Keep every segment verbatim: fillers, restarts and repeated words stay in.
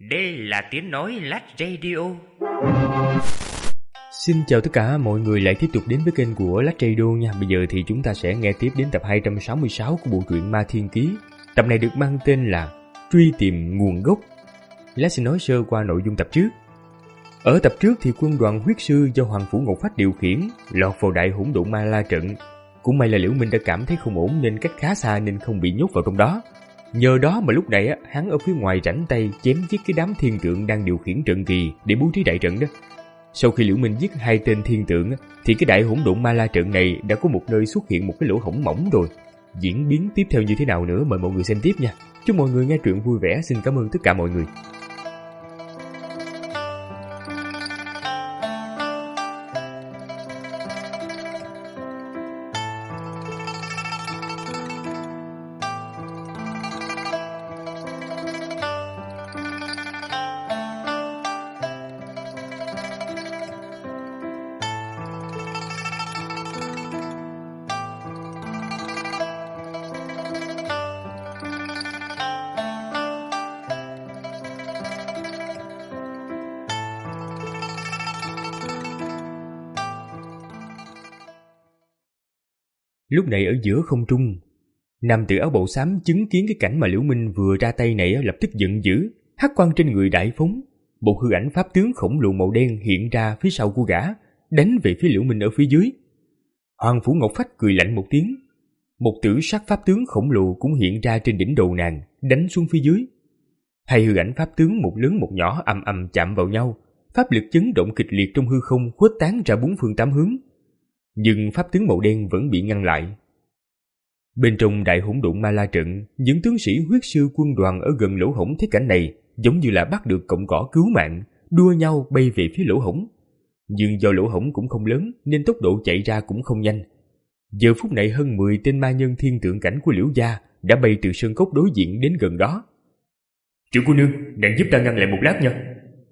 Đây là tiếng nói Lách Radio. Xin chào tất cả mọi người lại tiếp tục đến với kênh của Lách Radio nha. Bây giờ thì chúng ta sẽ nghe tiếp đến tập hai trăm sáu mươi sáu của bộ truyện Ma Thiên Ký. Tập này được mang tên là Truy Tìm Nguồn Gốc. Lách sẽ nói sơ qua nội dung tập trước. Ở tập trước thì quân đoàn huyết sư do Hoàng Phủ Ngọc Phách điều khiển lọt vào đại hỗn độn ma la trận. Cũng may là Liễu Minh đã cảm thấy không ổn nên cách khá xa nên không bị nhốt vào trong đó. Nhờ đó mà lúc này hắn ở phía ngoài rảnh tay chém giết cái đám thiên tượng đang điều khiển trận kỳ để bố trí đại trận đó. Sau khi Liễu Minh giết hai tên thiên tượng thì cái đại hỗn độn ma la trận này đã có một nơi xuất hiện một cái lỗ hổng mỏng rồi. Diễn biến tiếp theo như thế nào nữa mời mọi người xem tiếp nha. Chúc mọi người nghe truyện vui vẻ. Xin cảm ơn tất cả mọi người. Lúc này ở giữa không trung, nam tử áo bào xám chứng kiến cái cảnh mà Liễu Minh vừa ra tay này lập tức giận dữ, hắc quang trên người đại phóng, một hư ảnh pháp tướng khổng lồ màu đen hiện ra phía sau của gã, đánh về phía Liễu Minh ở phía dưới. Hoàng Phủ Ngọc Phách cười lạnh một tiếng, một tử sắc pháp tướng khổng lồ cũng hiện ra trên đỉnh đầu nàng, đánh xuống phía dưới. Hai hư ảnh pháp tướng một lớn một nhỏ ầm ầm chạm vào nhau, pháp lực chấn động kịch liệt trong hư không khuếch tán ra bốn phương tám hướng. Nhưng pháp tướng màu đen vẫn bị ngăn lại. Bên trong đại hỗn độn ma la trận, những tướng sĩ huyết sư quân đoàn ở gần lỗ hổng thấy cảnh này giống như là bắt được cọng cỏ cứu mạng, đua nhau bay về phía lỗ hổng. Nhưng do lỗ hổng cũng không lớn nên tốc độ chạy ra cũng không nhanh. Giờ phút này hơn mười tên ma nhân thiên tượng cảnh của Liễu gia đã bay từ sơn cốc đối diện đến gần đó. Triệu cô nương, nàng giúp ta ngăn lại một lát nha.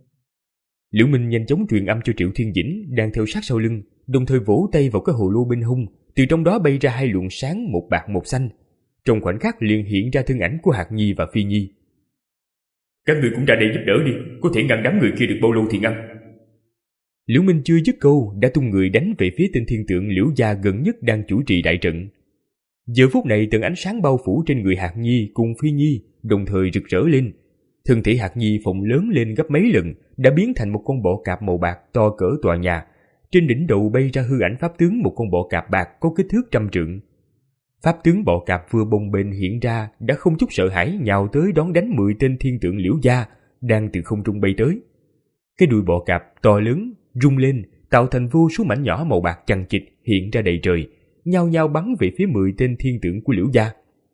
Liễu Minh nhanh chóng truyền âm cho Triệu Thiên Dĩnh đang theo sát sau lưng, đồng thời vỗ tay vào cái hồ lô bên hông, từ trong đó bay ra hai luồng sáng một bạc một xanh. Trong khoảnh khắc liền hiện ra thân ảnh của Hạc Nhi và Phi Nhi. Các người cũng ra đây giúp đỡ đi, có thể ngăn đám người kia được bao lâu thì ngăn. Liễu Minh chưa dứt câu đã tung người đánh về phía tên thiên tượng Liễu gia gần nhất đang chủ trì đại trận. Giờ phút này tầng ánh sáng bao phủ trên người Hạc Nhi cùng Phi Nhi đồng thời rực rỡ lên. Thân thể Hạc Nhi phồng lớn lên gấp mấy lần, đã biến thành một con bọ cạp màu bạc to cỡ tòa nhà. Trên đỉnh đầu bay ra hư ảnh pháp tướng một con bọ cạp bạc có kích thước trăm trượng. Pháp tướng bọ cạp vừa bồng bềnh hiện ra đã không chút sợ hãi nhào tới đón đánh mười tên thiên tượng Liễu gia đang từ không trung bay tới. Cái đuôi bọ cạp to lớn rung lên tạo thành vô số mảnh nhỏ màu bạc chằng chịt hiện ra đầy trời, nhao nhao bắn về phía mười tên thiên tượng của Liễu gia.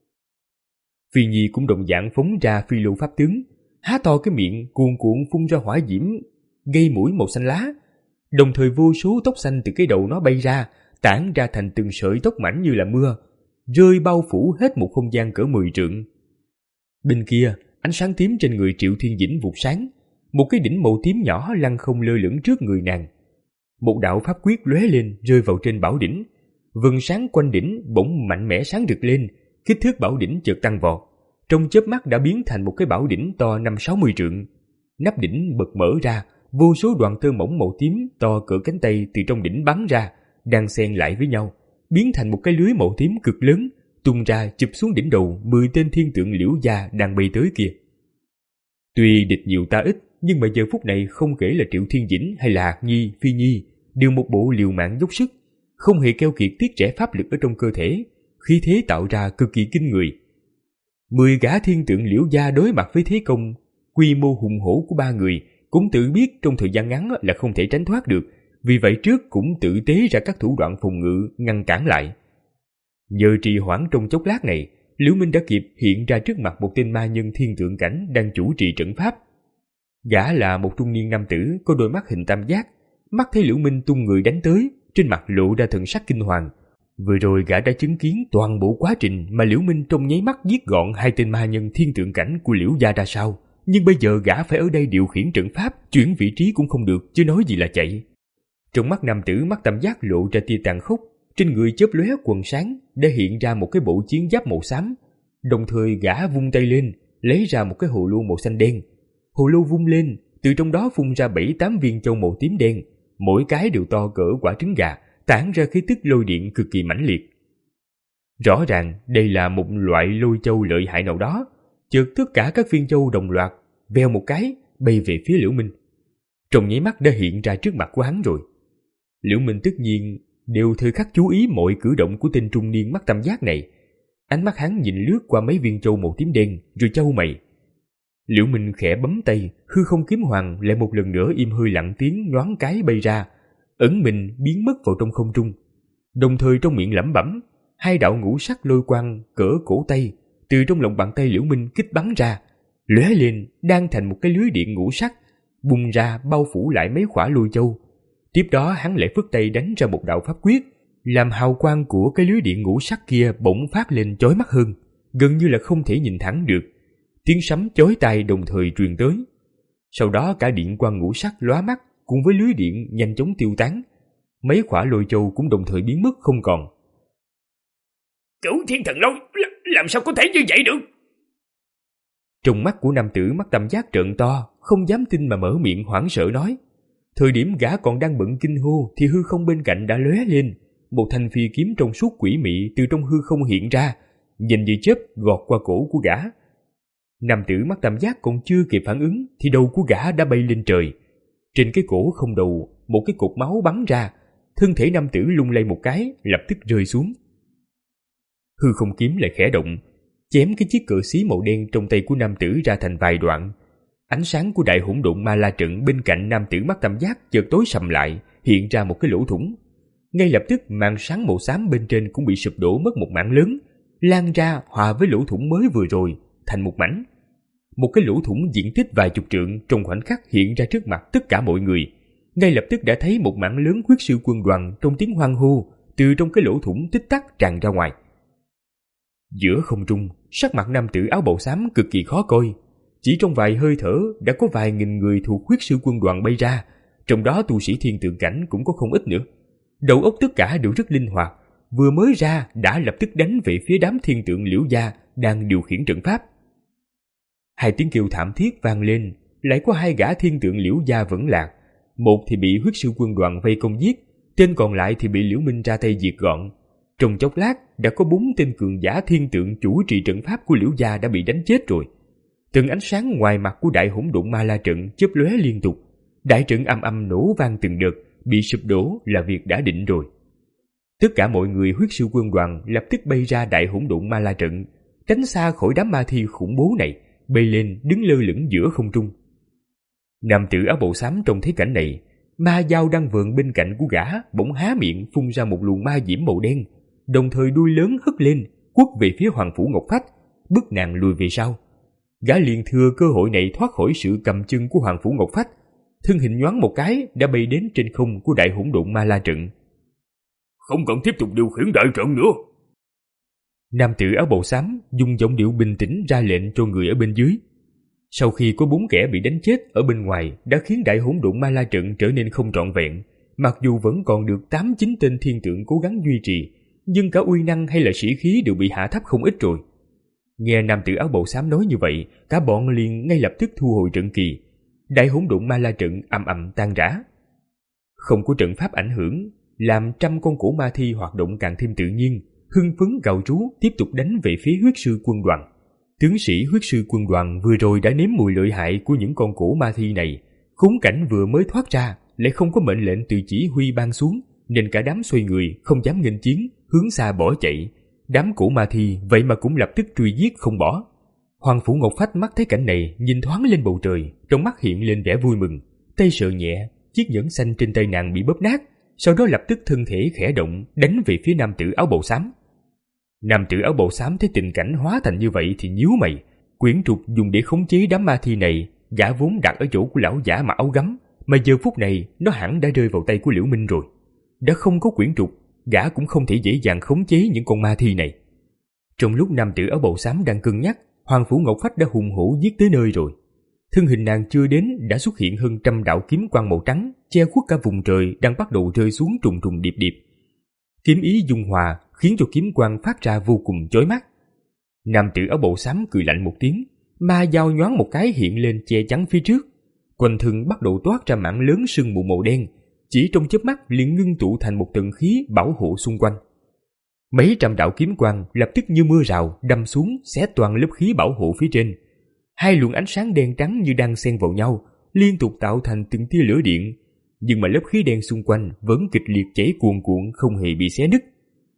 Phi Nhi cũng đồng dạng phóng ra phi lô pháp tướng, há to cái miệng cuồn cuộn phun ra hỏa diễm gây mũi màu xanh lá. Đồng thời vô số tóc xanh từ cái đầu nó bay ra, tản ra thành từng sợi tóc mảnh như là mưa, rơi bao phủ hết một không gian cỡ mười trượng. Bên kia, ánh sáng tím trên người Triệu Thiên Dĩnh vụt sáng, một cái đỉnh màu tím nhỏ lăn không lơ lửng trước người nàng. Một đạo pháp quyết lóe lên rơi vào trên bảo đỉnh, vầng sáng quanh đỉnh bỗng mạnh mẽ sáng rực lên, kích thước bảo đỉnh chợt tăng vọt, trong chớp mắt đã biến thành một cái bảo đỉnh to năm sáu mươi trượng. Nắp đỉnh bật mở ra, vô số đoàn tơ mỏng màu tím to cỡ cánh tay từ trong đỉnh bắn ra, đang xen lại với nhau, biến thành một cái lưới màu tím cực lớn, tung ra chụp xuống đỉnh đầu mười tên thiên tượng Liễu gia đang bay tới kia. Tuy địch nhiều ta ít, nhưng mà giờ phút này không kể là Triệu Thiên Dĩnh hay là Hạc Nhi, Phi Nhi, đều một bộ liều mạng dốc sức, không hề keo kiệt tiết trẻ pháp lực ở trong cơ thể, khí thế tạo ra cực kỳ kinh người. Mười gã thiên tượng Liễu gia đối mặt với thế công quy mô hùng hổ của ba người, cũng tự biết trong thời gian ngắn là không thể tránh thoát được, vì vậy trước cũng tự tế ra các thủ đoạn phòng ngự ngăn cản lại. Nhờ trì hoãn trong chốc lát này, Liễu Minh đã kịp hiện ra trước mặt một tên ma nhân thiên tượng cảnh đang chủ trì trận pháp. Gã là một trung niên nam tử có đôi mắt hình tam giác, mắt thấy Liễu Minh tung người đánh tới, trên mặt lộ ra thần sắc kinh hoàng. Vừa rồi gã đã chứng kiến toàn bộ quá trình mà Liễu Minh trong nháy mắt giết gọn hai tên ma nhân thiên tượng cảnh của Liễu gia ra sao. Nhưng bây giờ gã phải ở đây điều khiển trận pháp, chuyển vị trí cũng không được, chứ nói gì là chạy. Trong mắt nam tử mắt tam giác lộ ra tia tàn khốc, trên người chớp lóe quần sáng đã hiện ra một cái bộ chiến giáp màu xám. Đồng thời gã vung tay lên, lấy ra một cái hồ lô màu xanh đen. Hồ lô vung lên, từ trong đó phun ra bảy tám viên châu màu tím đen, mỗi cái đều to cỡ quả trứng gà, tản ra khí tức lôi điện cực kỳ mãnh liệt. Rõ ràng đây là một loại lôi châu lợi hại nào đó. Chợt tất cả các viên châu đồng loạt vèo một cái bay về phía Liễu Minh. Trong nháy mắt đã hiện ra trước mặt của hắn rồi. Liễu Minh tất nhiên đều thời khắc chú ý mọi cử động của tên trung niên mắt tam giác này. Ánh mắt hắn nhìn lướt qua mấy viên châu màu tím đen rồi chau mày. Liễu Minh khẽ bấm tay, hư không kiếm hoàng lại một lần nữa im hơi lặng tiếng nhoáng cái bay ra, ẩn mình biến mất vào trong không trung. Đồng thời trong miệng lẩm bẩm, hai đạo ngũ sắc lôi quang cỡ cổ tay từ trong lòng bàn tay Liễu Minh kích bắn ra, lóe lên đang thành một cái lưới điện ngũ sắc, bùng ra bao phủ lại mấy khỏa lôi châu. Tiếp đó hắn lại phất tay đánh ra một đạo pháp quyết, làm hào quang của cái lưới điện ngũ sắc kia bỗng phát lên chói mắt hơn, gần như là không thể nhìn thẳng được. Tiếng sấm chói tai đồng thời truyền tới. Sau đó cả điện quang ngũ sắc lóa mắt cùng với lưới điện nhanh chóng tiêu tán. Mấy khỏa lôi châu cũng đồng thời biến mất không còn. Cửu thiên thần lôi, làm sao có thể như vậy được? Trong mắt của nam tử mắt tam giác trợn to, không dám tin mà mở miệng hoảng sợ nói. Thời điểm gã còn đang bận kinh hô thì hư không bên cạnh đã lóe lên, một thanh phi kiếm trong suốt quỷ mị từ trong hư không hiện ra, nhìn như chớp gọt qua cổ của gã. Nam tử mắt tam giác còn chưa kịp phản ứng thì đầu của gã đã bay lên trời. Trên cái cổ không đầu, một cái cột máu bắn ra, thân thể nam tử lung lay một cái, lập tức rơi xuống. Hư không kiếm lại khẽ động, chém cái chiếc cờ xí màu đen trong tay của nam tử ra thành vài đoạn. Ánh sáng của đại hỗn độn ma la trận bên cạnh nam tử mắt tam giác chợt tối sầm lại, hiện ra một cái lỗ thủng. Ngay lập tức màn sáng màu xám bên trên cũng bị sụp đổ mất một mảng lớn, lan ra hòa với lỗ thủng mới vừa rồi thành một mảnh. Một cái lỗ thủng diện tích vài chục trượng trong khoảnh khắc hiện ra trước mặt tất cả mọi người. Ngay lập tức đã thấy một mảng lớn huyết sư quân đoàn trong tiếng hoan hô từ trong cái lỗ thủng tích tắc tràn ra ngoài. Giữa không trung, sắc mặt nam tử áo bào xám cực kỳ khó coi. Chỉ trong vài hơi thở đã có vài nghìn người thuộc huyết sư quân đoàn bay ra, trong đó tu sĩ thiên tượng cảnh cũng có không ít nữa. Đầu óc tất cả đều rất linh hoạt, vừa mới ra đã lập tức đánh về phía đám thiên tượng Liễu gia đang điều khiển trận pháp. Hai tiếng kêu thảm thiết vang lên, lại có hai gã thiên tượng Liễu gia vẫn lạc. Một thì bị huyết sư quân đoàn vây công giết, tên còn lại thì bị Liễu Minh ra tay diệt gọn. Trong chốc lát đã có bốn tên cường giả thiên tượng chủ trì trận pháp của Liễu gia đã bị đánh chết rồi. Từng ánh sáng ngoài mặt của đại hỗn độn ma la trận chớp lóe liên tục, đại trận âm âm nổ vang từng đợt, bị sụp đổ là việc đã định rồi. Tất cả mọi người huyết sư quân đoàn lập tức bay ra đại hỗn độn ma la trận, tránh xa khỏi đám ma thi khủng bố này, bay lên đứng lơ lửng giữa không trung. Nam tử áo bào xám trông thấy cảnh này, ma dao đang vờn bên cạnh của gã bỗng há miệng phun ra một luồng ma diễm màu đen, đồng thời đuôi lớn hất lên quất về phía Hoàng Phủ Ngọc Phách, bức nàng lùi về sau. Gã liền thừa cơ hội này thoát khỏi sự cầm chân của Hoàng Phủ Ngọc Phách, thân hình nhoáng một cái đã bay đến trên không của đại hỗn độn ma la trận. Không cần tiếp tục điều khiển đại trận nữa. Nam tử áo bào xám dùng giọng điệu bình tĩnh ra lệnh cho người ở bên dưới. Sau khi có bốn kẻ bị đánh chết ở bên ngoài đã khiến đại hỗn độn ma la trận trở nên không trọn vẹn, mặc dù vẫn còn được tám chín tên thiên tượng cố gắng duy trì, nhưng cả uy năng hay là sĩ khí đều bị hạ thấp không ít rồi. Nghe nam tử áo bào xám nói như vậy, cả bọn liền ngay lập tức thu hồi trận kỳ. Đại hỗn độn ma la trận ầm ầm tan rã. Không có trận pháp ảnh hưởng, làm trăm con cổ ma thi hoạt động càng thêm tự nhiên, hưng phấn gào trú tiếp tục đánh về phía huyết sư quân đoàn. Tướng sĩ huyết sư quân đoàn vừa rồi đã nếm mùi lợi hại của những con cổ ma thi này, khốn cảnh vừa mới thoát ra lại không có mệnh lệnh từ chỉ huy ban xuống, nên cả đám xoay người không dám nghênh chiến, hướng xa bỏ chạy. Đám cổ ma thi vậy mà cũng lập tức truy giết không bỏ. Hoàng Phủ Ngọc Phách mắt thấy cảnh này, nhìn thoáng lên bầu trời, trong mắt hiện lên vẻ vui mừng, tay sờ nhẹ, chiếc nhẫn xanh trên tay nàng bị bóp nát, sau đó lập tức thân thể khẽ động đánh về phía nam tử áo bào xám. Nam tử áo bào xám thấy tình cảnh hóa thành như vậy thì nhíu mày. Quyển trục dùng để khống chế đám ma thi này, gã vốn đặt ở chỗ của lão giả mặc áo gấm, mà giờ phút này nó hẳn đã rơi vào tay của Liễu Minh rồi. Đã không có quyển trục, gã cũng không thể dễ dàng khống chế những con ma thi này. Trong lúc nam tử áo bào xám đang cân nhắc, Hoàng Phủ Ngọc Phách đã hùng hổ giết tới nơi rồi. Thân hình nàng chưa đến đã xuất hiện hơn trăm đạo kiếm quang màu trắng, che khuất cả vùng trời đang bắt đầu rơi xuống trùng trùng điệp điệp. Kiếm ý dung hòa khiến cho kiếm quang phát ra vô cùng chói mắt. Nam tử áo bào xám cười lạnh một tiếng, Ma dao nhoáng một cái hiện lên che chắn phía trước. Quanh thân bắt đầu toát ra mảng lớn sương mù màu đen, chỉ trong chớp mắt liền ngưng tụ thành một tầng khí bảo hộ xung quanh. Mấy trăm đạo kiếm quang lập tức như mưa rào đâm xuống, xé toàn lớp khí bảo hộ phía trên. Hai luồng ánh sáng đen trắng như đang xen vào nhau, liên tục tạo thành từng tia lửa điện, nhưng mà lớp khí đen xung quanh vẫn kịch liệt chảy cuồn cuộn, không hề bị xé nứt.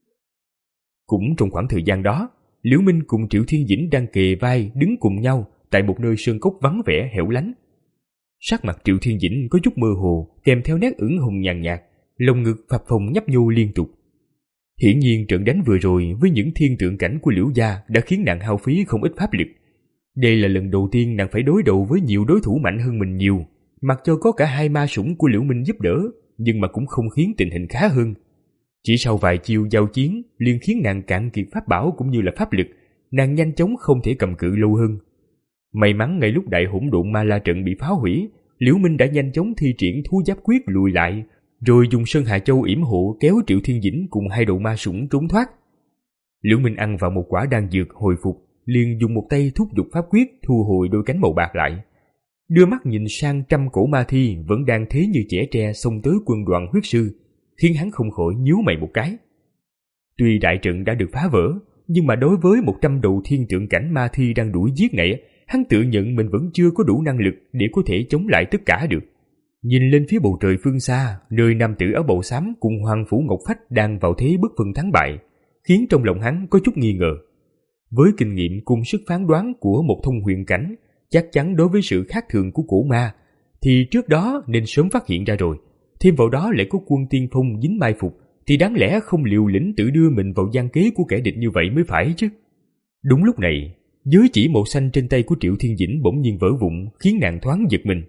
Cũng trong khoảng thời gian đó, Liễu Minh cùng Triệu Thiên Dĩnh đang kề vai đứng cùng nhau tại một nơi sơn cốc vắng vẻ hẻo lánh. Sắc mặt Triệu Thiên Dĩnh có chút mơ hồ, kèm theo nét ửng hồng nhàn nhạt, lồng ngực phập phồng nhấp nhô liên tục. Hiển nhiên trận đánh vừa rồi với những thiên tượng cảnh của Liễu gia đã khiến nàng hao phí không ít pháp lực. Đây là lần đầu tiên nàng phải đối đầu với nhiều đối thủ mạnh hơn mình nhiều, mặc cho có cả hai ma sủng của Liễu Minh giúp đỡ, nhưng mà cũng không khiến tình hình khá hơn. Chỉ sau vài chiêu giao chiến liền khiến nàng cạn kiệt pháp bảo cũng như là pháp lực, nàng nhanh chóng không thể cầm cự lâu hơn. May mắn ngay lúc đại hỗn độn ma la trận bị phá hủy, Liễu Minh đã nhanh chóng thi triển thú giáp quyết lùi lại, rồi dùng Sơn Hà Châu yểm hộ kéo Triệu Thiên Dĩnh cùng hai đầu ma sủng trốn thoát. Liễu Minh ăn vào một quả đan dược hồi phục, liền dùng một tay thúc giục pháp quyết thu hồi đôi cánh màu bạc lại. Đưa mắt nhìn sang trăm cổ ma thi vẫn đang thế như chẻ tre xông tới quân đoàn huyết sư, khiến hắn không khỏi nhíu mày một cái. Tuy đại trận đã được phá vỡ, nhưng mà đối với một trăm đầu thiên tượng cảnh ma thi đang đuổi giết này, hắn tự nhận mình vẫn chưa có đủ năng lực để có thể chống lại tất cả được. Nhìn lên phía bầu trời phương xa, nơi nam tử áo bào xám cùng Hoàng Phủ Ngọc Phách đang vào thế bất phân thắng bại, khiến trong lòng hắn có chút nghi ngờ. Với kinh nghiệm cùng sức phán đoán của một thông huyền cảnh, chắc chắn đối với sự khác thường của cổ ma, thì trước đó nên sớm phát hiện ra rồi. Thêm vào đó lại có quân tiên phong dính mai phục, thì đáng lẽ không liều lĩnh tự đưa mình vào gian kế của kẻ địch như vậy mới phải chứ. Đúng lúc này, giới chỉ màu xanh trên tay của Triệu Thiên Dĩnh bỗng nhiên vỡ vụn, khiến nàng thoáng giật mình.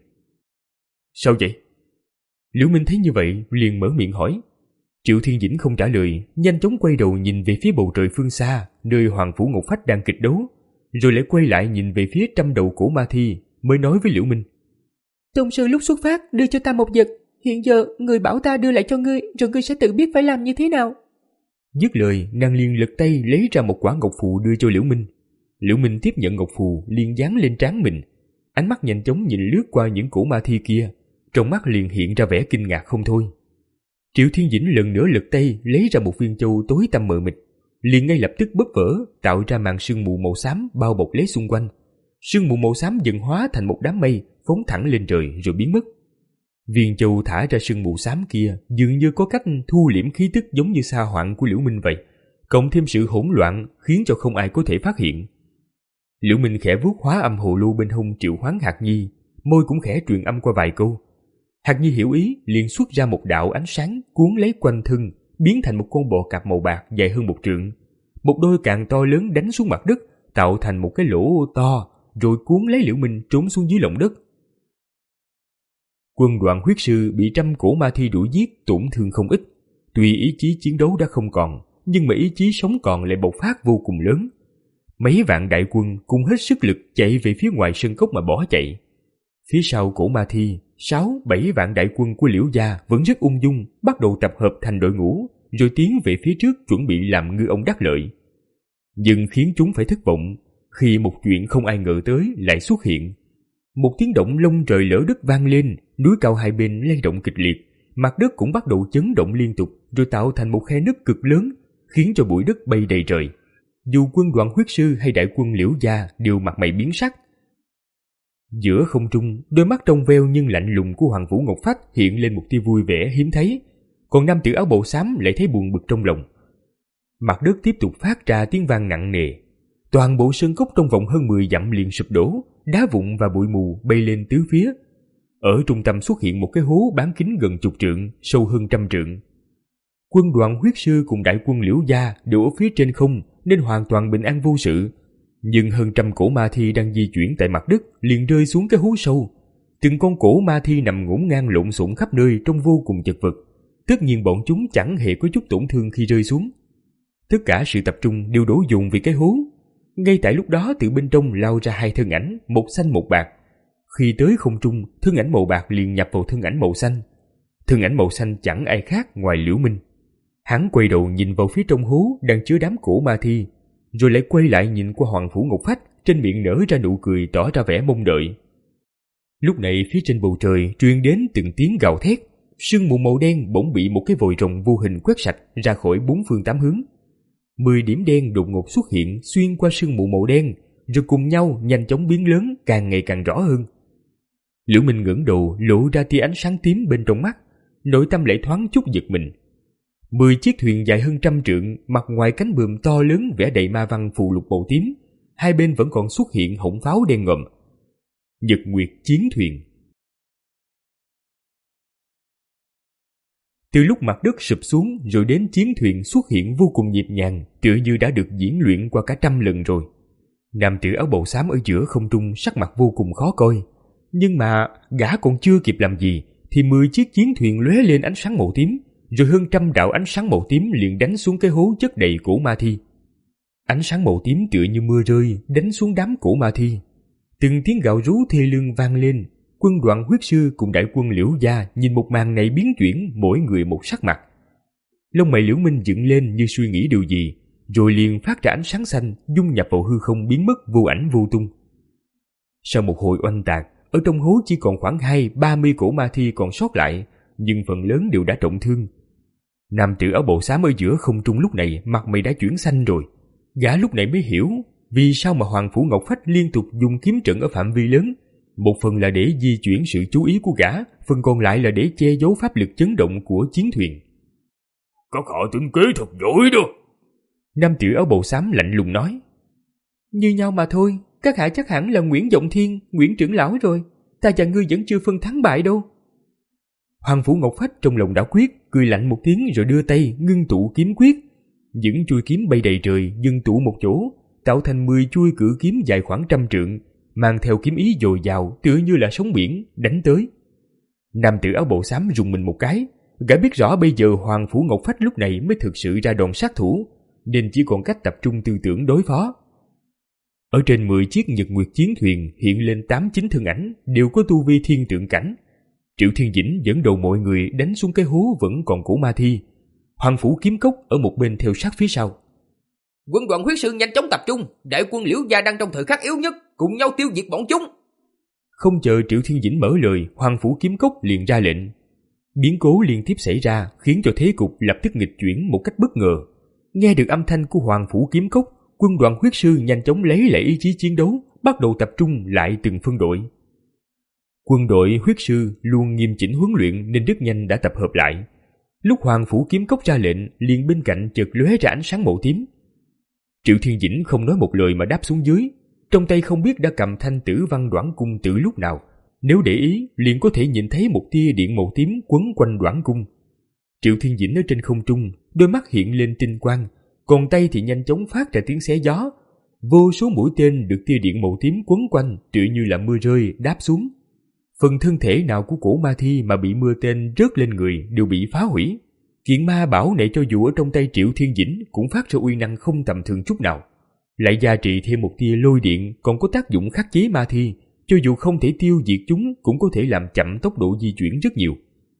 Sao vậy? Liễu Minh thấy như vậy liền mở miệng hỏi. Triệu Thiên Dĩnh không trả lời, nhanh chóng quay đầu nhìn về phía bầu trời phương xa, nơi Hoàng Phủ Ngọc Phách đang kịch đấu, rồi lại quay lại nhìn về phía trăm đầu cổ ma thi, mới nói với Liễu Minh. Tôn sư lúc xuất phát đưa cho ta một vật, hiện giờ người bảo ta đưa lại cho ngươi, rồi ngươi sẽ tự biết phải làm như thế nào. Dứt lời, nàng liền lật tay lấy ra một quả ngọc phù đưa cho Liễu Minh. Liễu Minh tiếp nhận ngọc phù liền dán lên trán mình, ánh mắt nhanh chóng nhìn lướt qua những cổ ma thi kia, trong mắt liền hiện ra vẻ kinh ngạc không thôi. Triệu Thiên Dĩnh lần nữa lật tay lấy ra một viên châu tối tăm mờ mịt, liền ngay lập tức bóp vỡ, tạo ra màn sương mù màu xám bao bọc lấy xung quanh. Sương mù màu xám dần hóa thành một đám mây phóng thẳng lên trời rồi biến mất. Viên châu thả ra sương mù xám kia dường như có cách thu liễm khí tức giống như sa hoạn của Liễu Minh vậy, cộng thêm sự hỗn loạn khiến cho không ai có thể phát hiện. Liễu Minh khẽ vuốt hóa âm hồ lô bên hông triệu hoán Hạt Nhi, môi cũng khẽ truyền âm qua vài câu. Hạt Nhi hiểu ý liền xuất ra một đạo ánh sáng cuốn lấy quanh thân, biến thành một con bò cạp màu bạc dài hơn một trượng. Một đôi càng to lớn đánh xuống mặt đất, tạo thành một cái lỗ to, rồi cuốn lấy Liễu Minh trốn xuống dưới lòng đất. Quân đoàn huyết sư bị trăm cổ ma thi đuổi giết, tổn thương không ít. Tuy ý chí chiến đấu đã không còn, nhưng mà ý chí sống còn lại bộc phát vô cùng lớn. Mấy vạn đại quân cùng hết sức lực chạy về phía ngoài sân cốc mà bỏ chạy. Phía sau cổ ma thi, sáu, bảy vạn đại quân của Liễu gia vẫn rất ung dung, bắt đầu tập hợp thành đội ngũ, rồi tiến về phía trước chuẩn bị làm ngư ông đắc lợi. Nhưng khiến chúng phải thất vọng, khi một chuyện không ai ngờ tới lại xuất hiện. Một tiếng động lông trời lở đất vang lên, núi cao hai bên lay động kịch liệt, mặt đất cũng bắt đầu chấn động liên tục, rồi tạo thành một khe nứt cực lớn, khiến cho bụi đất bay đầy trời. Dù quân đoàn huyết sư hay đại quân Liễu gia đều mặt mày biến sắc. Giữa không trung, đôi mắt trong veo nhưng lạnh lùng của Hoàng Vũ Ngọc Phách hiện lên một tia vui vẻ hiếm thấy, còn nam tử áo bào xám lại thấy buồn bực trong lòng. Mặt đất tiếp tục phát ra tiếng vang nặng nề, toàn bộ sơn cốc trong vòng hơn mười dặm liền sụp đổ, đá vụn và bụi mù bay lên tứ phía. Ở trung tâm xuất hiện một cái hố bán kính gần chục trượng, sâu hơn trăm trượng. Quân đoàn huyết sư cùng đại quân Liễu gia đều ở phía trên không nên hoàn toàn bình an vô sự. Nhưng hơn trăm cổ ma thi đang di chuyển tại mặt đất liền rơi xuống cái hố sâu. Từng con cổ ma thi nằm ngổn ngang lộn xộn khắp nơi trông vô cùng chật vật. Tất nhiên bọn chúng chẳng hề có chút tổn thương khi rơi xuống. Tất cả sự tập trung đều đổ dồn về cái hố. Ngay tại lúc đó từ bên trong lao ra hai thân ảnh, một xanh một bạc. Khi tới không trung, thân ảnh màu bạc liền nhập vào thân ảnh màu xanh. Thân ảnh màu xanh chẳng ai khác ngoài Liễu Minh. Hắn quay đầu nhìn vào phía trong hố đang chứa đám cổ ma thi, rồi lại quay lại nhìn qua Hoàng Phủ Ngọc Phách, trên miệng nở ra nụ cười tỏ ra vẻ mong đợi. Lúc này phía trên bầu trời truyền đến từng tiếng gào thét, sương mù màu đen bỗng bị một cái vòi rồng vô hình quét sạch ra khỏi bốn phương tám hướng. Mười điểm đen đột ngột xuất hiện xuyên qua sương mù màu đen, rồi cùng nhau nhanh chóng biến lớn, càng ngày càng rõ hơn. Liễu Minh ngẩng đầu lộ ra tia ánh sáng tím bên trong mắt, nội tâm lại thoáng chút giật mình. Mười chiếc thuyền dài hơn trăm trượng, mặt ngoài cánh buồm to lớn vẽ đầy ma văn phù lục màu tím, hai bên vẫn còn xuất hiện họng pháo đen ngòm. Nhật Nguyệt chiến thuyền. Từ lúc mặt đất sụp xuống rồi đến chiến thuyền xuất hiện vô cùng nhịp nhàng, tựa như đã được diễn luyện qua cả trăm lần rồi. Nam tử áo bào xám ở giữa không trung sắc mặt vô cùng khó coi, nhưng mà gã còn chưa kịp làm gì thì mười chiếc chiến thuyền lóe lên ánh sáng màu tím, rồi hơn trăm đạo ánh sáng màu tím liền đánh xuống cái hố chất đầy cổ ma thi. Ánh sáng màu tím tựa như mưa rơi đánh xuống đám cổ ma thi. Từng tiếng gào rú thê lương vang lên. Quân đoàn huyết sư cùng đại quân Liễu gia nhìn một màn này biến chuyển, mỗi người một sắc mặt. Lông mày Liễu Minh dựng lên như suy nghĩ điều gì, rồi liền phát ra ánh sáng xanh dung nhập vào hư không biến mất vô ảnh vô tung. Sau một hồi oanh tạc, ở trong hố chỉ còn khoảng hai ba mươi cổ ma thi còn sót lại, nhưng phần lớn đều đã trọng thương. Nam tử áo bào xám ở giữa không trung lúc này mặt mày đã chuyển xanh rồi. Gã lúc này mới hiểu vì sao mà Hoàng Phủ Ngọc Phách liên tục dùng kiếm trận ở phạm vi lớn. Một phần là để di chuyển sự chú ý của gã, phần còn lại là để che giấu pháp lực chấn động của chiến thuyền. Các hạ tính kế thật giỏi đó. Nam tử áo bào xám lạnh lùng nói. Như nhau mà thôi, các hạ chắc hẳn là Nguyễn Vọng Thiên, Nguyễn trưởng lão rồi. Ta và ngươi vẫn chưa phân thắng bại đâu. Hoàng Phủ Ngọc Phách trong lòng đã quyết, cười lạnh một tiếng rồi đưa tay ngưng tụ kiếm quyết. Những chuôi kiếm bay đầy trời dừng tụ một chỗ, tạo thành mười chuôi cự kiếm dài khoảng trăm trượng, mang theo kiếm ý dồi dào tựa như là sóng biển đánh tới. Nam tử áo bào xám rùng mình một cái, gã biết rõ bây giờ Hoàng Phủ Ngọc Phách lúc này mới thực sự ra đòn sát thủ, nên chỉ còn cách tập trung tư tưởng đối phó. Ở trên mười chiếc Nhật Nguyệt chiến thuyền hiện lên tám chín thân ảnh, đều có tu vi thiên tượng cảnh. Triệu Thiên Dĩnh dẫn đầu mọi người đánh xuống cái hố vẫn còn cổ ma thi. Hoàng Phủ Kiếm Cốc ở một bên theo sát phía sau. Quân đoàn huyết sư nhanh chóng tập trung, đại quân Liễu gia đang trong thời khắc yếu nhất, cùng nhau tiêu diệt bọn chúng. Không chờ Triệu Thiên Dĩnh mở lời, Hoàng Phủ Kiếm Cốc liền ra lệnh. Biến cố liên tiếp xảy ra khiến cho thế cục lập tức nghịch chuyển một cách bất ngờ. Nghe được âm thanh của Hoàng Phủ Kiếm Cốc, quân đoàn huyết sư nhanh chóng lấy lại ý chí chiến đấu, bắt đầu tập trung lại từng phân đội. Quân đội huyết sư luôn nghiêm chỉnh huấn luyện nên rất nhanh đã tập hợp lại. Lúc Hoàng Phủ Kiếm Cốc ra lệnh, liền bên cạnh chợt lóe ra ánh sáng màu tím. Triệu Thiên Dĩnh không nói một lời mà đáp xuống dưới, trong tay không biết đã cầm thanh Tử Văn Đoản Cung từ lúc nào. Nếu để ý, liền có thể nhìn thấy một tia điện màu tím quấn quanh Đoản Cung. Triệu Thiên Dĩnh ở trên không trung, đôi mắt hiện lên tinh quang, còn tay thì nhanh chóng phát ra tiếng xé gió. Vô số mũi tên được tia điện màu tím quấn quanh, tựa như là mưa rơi đáp xuống. Phần thân thể nào của cổ ma thi mà bị mưa tên rớt lên người đều bị phá hủy. Kiện ma bảo này cho dù ở trong tay Triệu Thiên Dĩnh cũng phát ra uy năng không tầm thường chút nào. Lại gia trị thêm một tia lôi điện còn có tác dụng khắc chế ma thi, cho dù không thể tiêu diệt chúng cũng có thể làm chậm tốc độ di chuyển rất nhiều.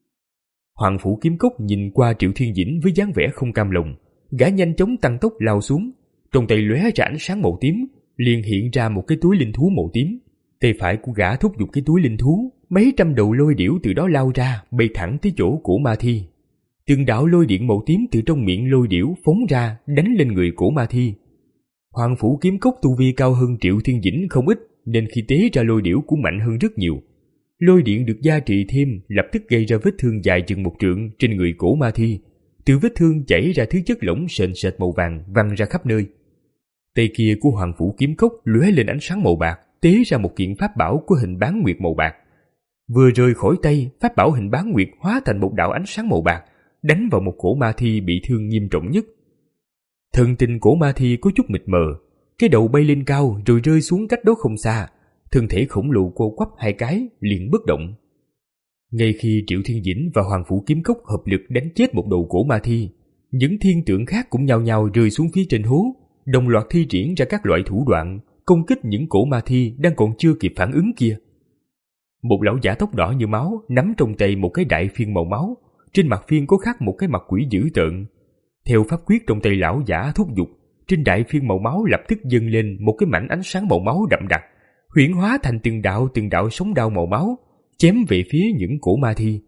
Hoàng Phủ Kiếm Cốc nhìn qua Triệu Thiên Dĩnh với dáng vẻ không cam lòng, gã nhanh chóng tăng tốc lao xuống, trong tay lóe ra ánh sáng màu tím, liền hiện ra một cái túi linh thú màu tím. Tay phải của gã thúc giục cái túi linh thú, mấy trăm đầu lôi điểu từ đó lao ra, bay thẳng tới chỗ của ma thi. Từng đạo lôi điện màu tím từ trong miệng lôi điểu phóng ra, đánh lên người của ma thi. Hoàng Phủ Kiếm Cốc tu vi cao hơn Triệu Thiên Dĩnh không ít, nên khi tế ra lôi điểu cũng mạnh hơn rất nhiều. Lôi điện được gia trị thêm, lập tức gây ra vết thương dài chừng một trượng trên người cổ ma thi. Từ vết thương chảy ra thứ chất lỏng sền sệt màu vàng văng ra khắp nơi. Tay kia của Hoàng Phủ Kiếm Cốc lóe lên ánh sáng màu bạc, tế ra một kiện pháp bảo của hình bán nguyệt màu bạc. Vừa rời khỏi tay, pháp bảo hình bán nguyệt hóa thành một đạo ánh sáng màu bạc, đánh vào một cổ ma thi bị thương nghiêm trọng nhất. Thần tình cổ ma thi có chút mịt mờ, cái đầu bay lên cao rồi rơi xuống cách đó không xa, thân thể khổng lồ co quắp hai cái liền bất động. Ngay khi Triệu Thiên Dĩnh và Hoàng Phủ Kiếm Cốc hợp lực đánh chết một đầu cổ ma thi, những thiên tượng khác cũng nhao nhao rơi xuống phía trên hố, đồng loạt thi triển ra các loại thủ đoạn công kích những cổ ma thi đang còn chưa kịp phản ứng kia. Một lão giả tóc đỏ như máu nắm trong tay một cái đại phiên màu máu, trên mặt phiên có khắc một cái mặt quỷ dữ tợn. Theo pháp quyết trong tay lão giả thúc giục, trên đại phiên màu máu lập tức dâng lên một cái mảnh ánh sáng màu máu đậm đặc, huyễn hóa thành từng đạo từng đạo sóng đao màu máu, chém về phía những cổ ma thi.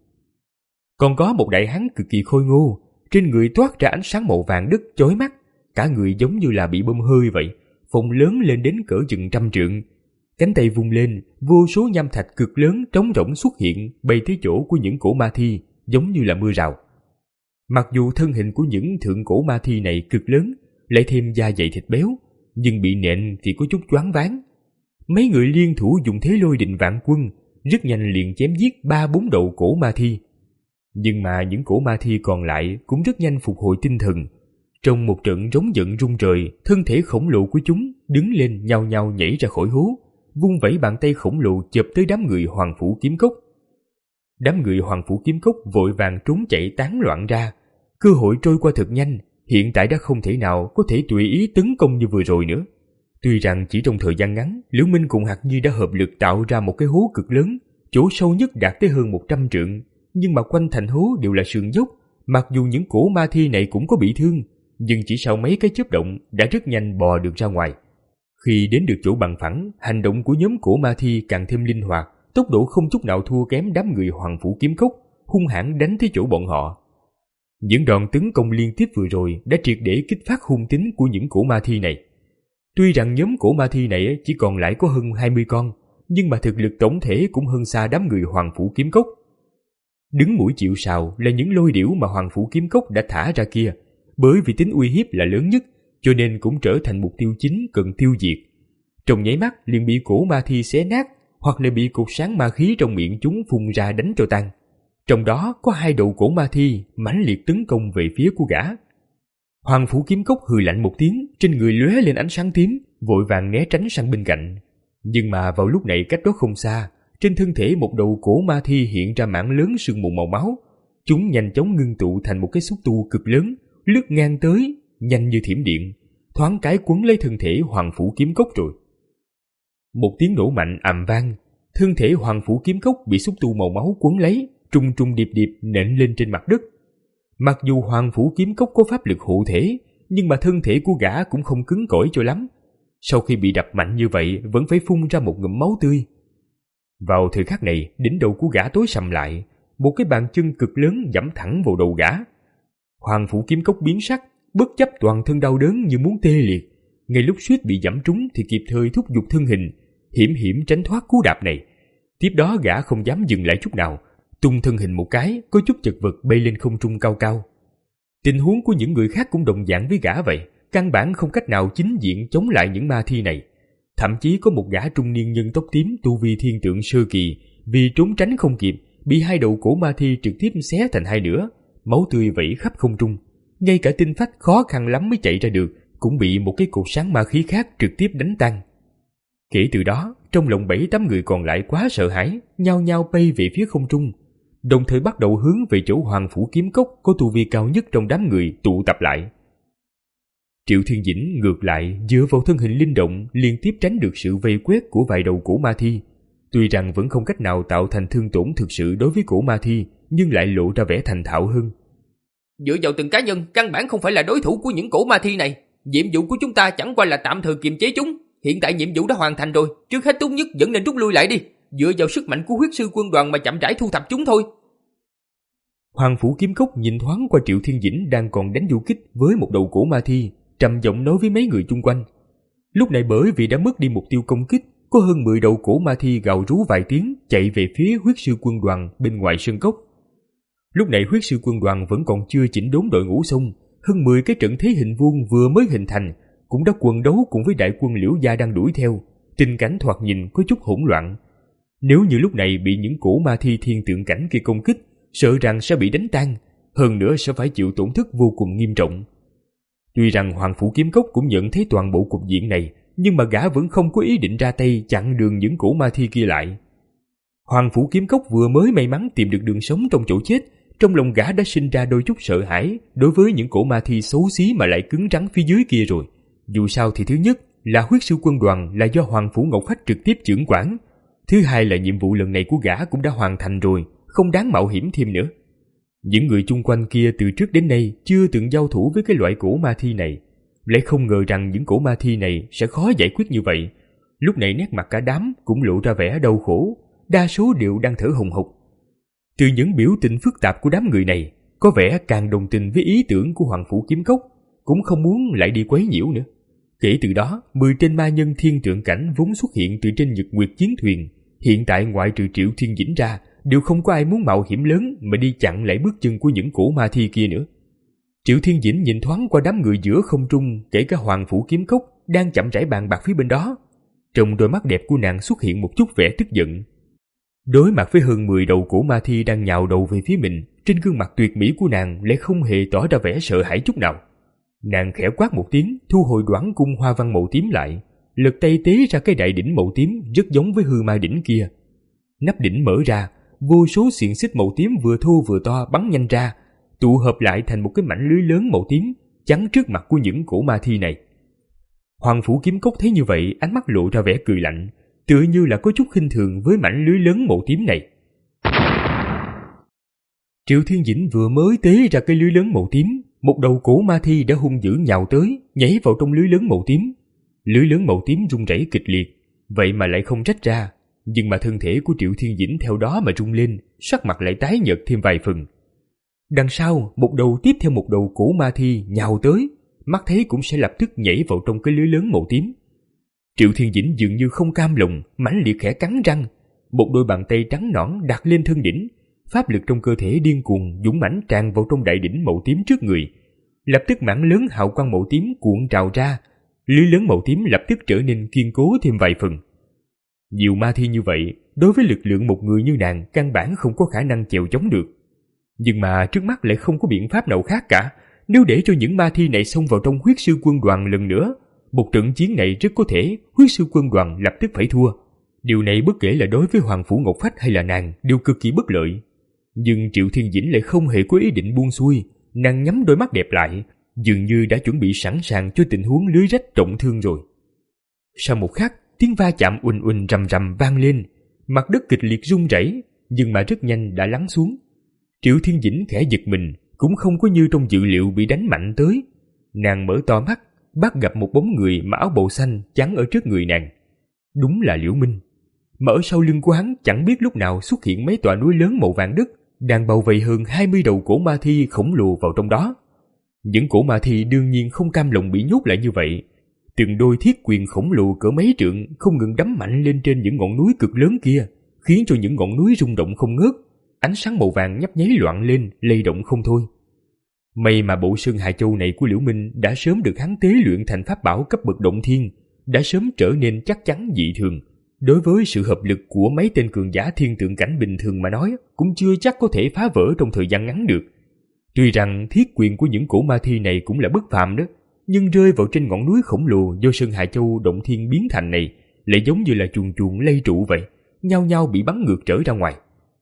Còn có một đại hán cực kỳ khôi ngô, trên người toát ra ánh sáng màu vàng đất chói mắt, cả người giống như là bị bơm hơi vậy, phồng lớn lên đến cỡ chừng trăm trượng. Cánh tay vung lên, vô số nham thạch cực lớn trống rỗng xuất hiện bay tới chỗ của những cổ ma thi, giống như là mưa rào. Mặc dù thân hình của những thượng cổ ma thi này cực lớn, lại thêm da dày thịt béo, nhưng bị nện thì có chút choáng váng. Mấy người liên thủ dùng thế lôi định vạn quân, rất nhanh liền chém giết ba bốn đầu cổ ma thi. Nhưng mà những cổ ma thi còn lại cũng rất nhanh phục hồi tinh thần. Trong một trận rống giận rung trời, thân thể khổng lồ của chúng đứng lên nhao nhao nhảy ra khỏi hố, vung vẩy bàn tay khổng lồ chụp tới đám người Hoàng Phủ Kiếm Cốc. Đám người Hoàng Phủ Kiếm Cốc vội vàng trốn chạy tán loạn ra. Cơ hội trôi qua thật nhanh, hiện tại đã không thể nào có thể tùy ý tấn công như vừa rồi nữa. Tuy rằng chỉ trong thời gian ngắn, Liễu Minh cùng Hạc Nhi đã hợp lực tạo ra một cái hố cực lớn, chỗ sâu nhất đạt tới hơn một trăm trượng, nhưng mà quanh thành hố đều là sườn dốc. Mặc dù những cổ ma thi này cũng có bị thương, nhưng chỉ sau mấy cái chớp động đã rất nhanh bò được ra ngoài. Khi đến được chỗ bằng phẳng, hành động của nhóm cổ ma thi càng thêm linh hoạt, tốc độ không chút nào thua kém đám người Hoàng Phủ Kiếm Cốc, hung hãn đánh tới chỗ bọn họ. Những đòn tấn công liên tiếp vừa rồi đã triệt để kích phát hung tính của những cổ ma thi này. Tuy rằng nhóm cổ ma thi này chỉ còn lại có hơn hai mươi con, nhưng mà thực lực tổng thể cũng hơn xa đám người Hoàng Phủ Kiếm Cốc. Đứng mũi chịu sào là những lôi điểu mà Hoàng Phủ Kiếm Cốc đã thả ra kia, bởi vì tính uy hiếp là lớn nhất, cho nên cũng trở thành mục tiêu chính cần tiêu diệt. Trong nháy mắt liền bị cổ ma thi xé nát, hoặc là bị cột sáng ma khí trong miệng chúng phun ra đánh cho tan. Trong đó có hai đầu cổ ma thi mãnh liệt tấn công về phía của gã. Hoàng Phủ Kiếm Cốc hừ lạnh một tiếng, trên người lóe lên ánh sáng tím, vội vàng né tránh sang bên cạnh. Nhưng mà vào lúc này cách đó không xa, trên thân thể một đầu cổ ma thi hiện ra mảng lớn sương mù màu máu. Chúng nhanh chóng ngưng tụ thành một cái xúc tu cực lớn, lướt ngang tới, nhanh như thiểm điện, thoáng cái quấn lấy thân thể Hoàng Phủ Kiếm Cốc rồi. Một tiếng nổ mạnh ầm vang, thân thể Hoàng Phủ Kiếm Cốc bị xúc tu màu máu quấn lấy, trung trung điệp điệp nện lên trên mặt đất. Mặc dù Hoàng Phủ Kiếm Cốc có pháp lực hộ thể, nhưng mà thân thể của gã cũng không cứng cỏi cho lắm. Sau khi bị đập mạnh như vậy, vẫn phải phun ra một ngụm máu tươi. Vào thời khắc này, đỉnh đầu của gã tối sầm lại, một cái bàn chân cực lớn giẫm thẳng vào đầu gã. Hoàng Phủ Kiếm Cốc biến sắc, bất chấp toàn thân đau đớn như muốn tê liệt. Ngay lúc suýt bị giẫm trúng thì kịp thời thúc giục thân hình, hiểm hiểm tránh thoát cú đạp này. Tiếp đó gã không dám dừng lại chút nào, tung thân hình một cái, có chút chật vật bay lên không trung cao cao. Tình huống của những người khác cũng đồng dạng với gã vậy, căn bản không cách nào chính diện chống lại những ma thi này. Thậm chí có một gã trung niên nhân tóc tím tu vi thiên tượng sơ kỳ, vì trốn tránh không kịp, bị hai đầu cổ ma thi trực tiếp xé thành hai nửa, máu tươi vẩy khắp không trung. Ngay cả tinh phách khó khăn lắm mới chạy ra được, cũng bị một cái cột sáng ma khí khác trực tiếp đánh tan. Kể từ đó, trong lòng bảy tám người còn lại quá sợ hãi, nhao nhao bay về phía không trung, đồng thời bắt đầu hướng về chỗ Hoàng Phủ Kiếm Cốc có tu vi cao nhất trong đám người tụ tập lại. Triệu Thiên Dĩnh ngược lại dựa vào thân hình linh động liên tiếp tránh được sự vây quét của vài đầu cổ ma thi. Tuy rằng vẫn không cách nào tạo thành thương tổn thực sự đối với cổ ma thi, nhưng lại lộ ra vẻ thành thạo hơn. Dựa vào từng cá nhân, căn bản không phải là đối thủ của những cổ ma thi này. Nhiệm vụ của chúng ta chẳng qua là tạm thời kiềm chế chúng. Hiện tại nhiệm vụ đã hoàn thành rồi, trước hết tốt nhất vẫn nên rút lui lại đi, dựa vào sức mạnh của huyết sư quân đoàn mà chậm rãi thu thập chúng thôi. Hoàng Phủ Kiếm Cốc nhìn thoáng qua Triệu Thiên Dĩnh đang còn đánh du kích với một đầu cổ ma thi, trầm giọng nói với mấy người chung quanh. Lúc này bởi vì đã mất đi mục tiêu công kích, có hơn mười đầu cổ ma thi gào rú vài tiếng chạy về phía huyết sư quân đoàn bên ngoài sơn cốc. Lúc này huyết sư quân đoàn vẫn còn chưa chỉnh đốn đội ngũ xong, hơn mười cái trận thế hình vuông vừa mới hình thành cũng đã quần đấu cùng với đại quân Liễu gia đang đuổi theo, tình cảnh thoạt nhìn có chút hỗn loạn. Nếu như lúc này bị những cổ ma thi thiên tượng cảnh kia công kích, sợ rằng sẽ bị đánh tan, hơn nữa sẽ phải chịu tổn thất vô cùng nghiêm trọng. Tuy rằng Hoàng Phủ Kiếm Cốc cũng nhận thấy toàn bộ cục diện này, nhưng mà gã vẫn không có ý định ra tay chặn đường những cổ ma thi kia lại. Hoàng Phủ Kiếm Cốc vừa mới may mắn tìm được đường sống trong chỗ chết, trong lòng gã đã sinh ra đôi chút sợ hãi đối với những cổ ma thi xấu xí mà lại cứng rắn phía dưới kia rồi. Dù sao thì thứ nhất là huyết sư quân đoàn là do Hoàng Phủ Ngọc Khách trực tiếp trưởng quản, thứ hai là nhiệm vụ lần này của gã cũng đã hoàn thành rồi, không đáng mạo hiểm thêm nữa. Những người chung quanh kia từ trước đến nay chưa từng giao thủ với cái loại cổ ma thi này, lại không ngờ rằng những cổ ma thi này sẽ khó giải quyết như vậy. Lúc này nét mặt cả đám cũng lộ ra vẻ đau khổ, đa số đều đang thở hồng hộc. Từ những biểu tình phức tạp của đám người này, có vẻ càng đồng tình với ý tưởng của Hoàng Phủ Kiếm Cốc, cũng không muốn lại đi quấy nhiễu nữa. Kể từ đó, mười tên ma nhân thiên trượng cảnh vốn xuất hiện từ trên Nhật Nguyệt chiến thuyền, hiện tại ngoại trừ Triệu Thiên Dĩnh ra, đều không có ai muốn mạo hiểm lớn mà đi chặn lại bước chân của những cổ ma thi kia nữa. Triệu Thiên Dĩnh nhìn thoáng qua đám người giữa không trung, kể cả Hoàng Phủ Kiếm Cốc đang chậm rãi bàn bạc phía bên đó. Trong đôi mắt đẹp của nàng xuất hiện một chút vẻ tức giận. Đối mặt với hơn mười đầu cổ ma thi đang nhào đầu về phía mình, trên gương mặt tuyệt mỹ của nàng lại không hề tỏ ra vẻ sợ hãi chút nào. Nàng khẽ quát một tiếng, thu hồi đoản cung hoa văn màu tím lại, lật tay tế ra cái đại đỉnh màu tím rất giống với hư ma đỉnh kia. Nắp đỉnh mở ra, vô số xiềng xích màu tím vừa thô vừa to bắn nhanh ra, tụ hợp lại thành một cái mảnh lưới lớn màu tím, chắn trước mặt của những cổ ma thi này. Hoàng Phủ Kiếm Cốc thấy như vậy, ánh mắt lộ ra vẻ cười lạnh, tựa như là có chút khinh thường với mảnh lưới lớn màu tím này. Triệu Thiên Dĩnh vừa mới tế ra cái lưới lớn màu tím, một đầu cổ ma thi đã hung dữ nhào tới, nhảy vào trong lưới lớn màu tím. Lưới lớn màu tím rung rẩy kịch liệt, vậy mà lại không rách ra, nhưng mà thân thể của Triệu Thiên Dĩnh theo đó mà rung lên, sắc mặt lại tái nhợt thêm vài phần. Đằng sau, một đầu tiếp theo một đầu cổ ma thi nhào tới, mắt thấy cũng sẽ lập tức nhảy vào trong cái lưới lớn màu tím. Triệu Thiên Dĩnh dường như không cam lòng, mãnh liệt khẽ cắn răng, một đôi bàn tay trắng nõn đặt lên thân đỉnh, pháp lực trong cơ thể điên cuồng dũng mãnh tràn vào trong đại đỉnh màu tím trước người. Lập tức mảng lớn hào quang màu tím cuộn trào ra, lưới lớn màu tím lập tức trở nên kiên cố thêm vài phần. Nhiều ma thi như vậy, đối với lực lượng một người như nàng căn bản không có khả năng chèo chống được. Nhưng mà trước mắt lại không có biện pháp nào khác cả. Nếu để cho những ma thi này xông vào trong huyết sư quân đoàn lần nữa, một trận chiến này rất có thể huyết sư quân đoàn lập tức phải thua. Điều này bất kể là đối với Hoàng Phủ Ngọc Phách hay là nàng đều cực kỳ bất lợi. Nhưng Triệu Thiên Dĩnh lại không hề có ý định buông xuôi, nàng nhắm đôi mắt đẹp lại, dường như đã chuẩn bị sẵn sàng cho tình huống lưới rách trọng thương rồi. Sau một khắc, tiếng va chạm uỳnh uỳnh rầm rầm vang lên, mặt đất kịch liệt rung rẩy, nhưng mà rất nhanh đã lắng xuống. Triệu Thiên Dĩnh khẽ giật mình, cũng không có như trong dự liệu bị đánh mạnh tới. Nàng mở to mắt, bắt gặp một bóng người mặc áo bào xanh chắn ở trước người nàng. Đúng là Liễu Minh. Mà ở sau lưng của hắn chẳng biết lúc nào xuất hiện mấy tòa núi lớn màu vàng đất, đang bao vây hơn hai mươi đầu cổ ma thi khổng lồ vào trong đó. Những cổ ma thi đương nhiên không cam lòng bị nhốt lại như vậy. Từng đôi thiết quyền khổng lồ cỡ mấy trượng không ngừng đấm mạnh lên trên những ngọn núi cực lớn kia, khiến cho những ngọn núi rung động không ngớt. Ánh sáng màu vàng nhấp nháy loạn lên, lay động không thôi. May mà bộ Sơn Hà Châu này của Liễu Minh đã sớm được hắn tế luyện thành pháp bảo cấp bậc động thiên, đã sớm trở nên chắc chắn dị thường. Đối với sự hợp lực của mấy tên cường giả thiên tượng cảnh bình thường mà nói, cũng chưa chắc có thể phá vỡ trong thời gian ngắn được. Tuy rằng thiết quyền của những cổ ma thi này cũng là bất phàm đó, nhưng rơi vào trên ngọn núi khổng lồ do Sơn Hà Châu động thiên biến thành này, lại giống như là chuồn chuồn lay trụ vậy, nhao nhao bị bắn ngược trở ra ngoài.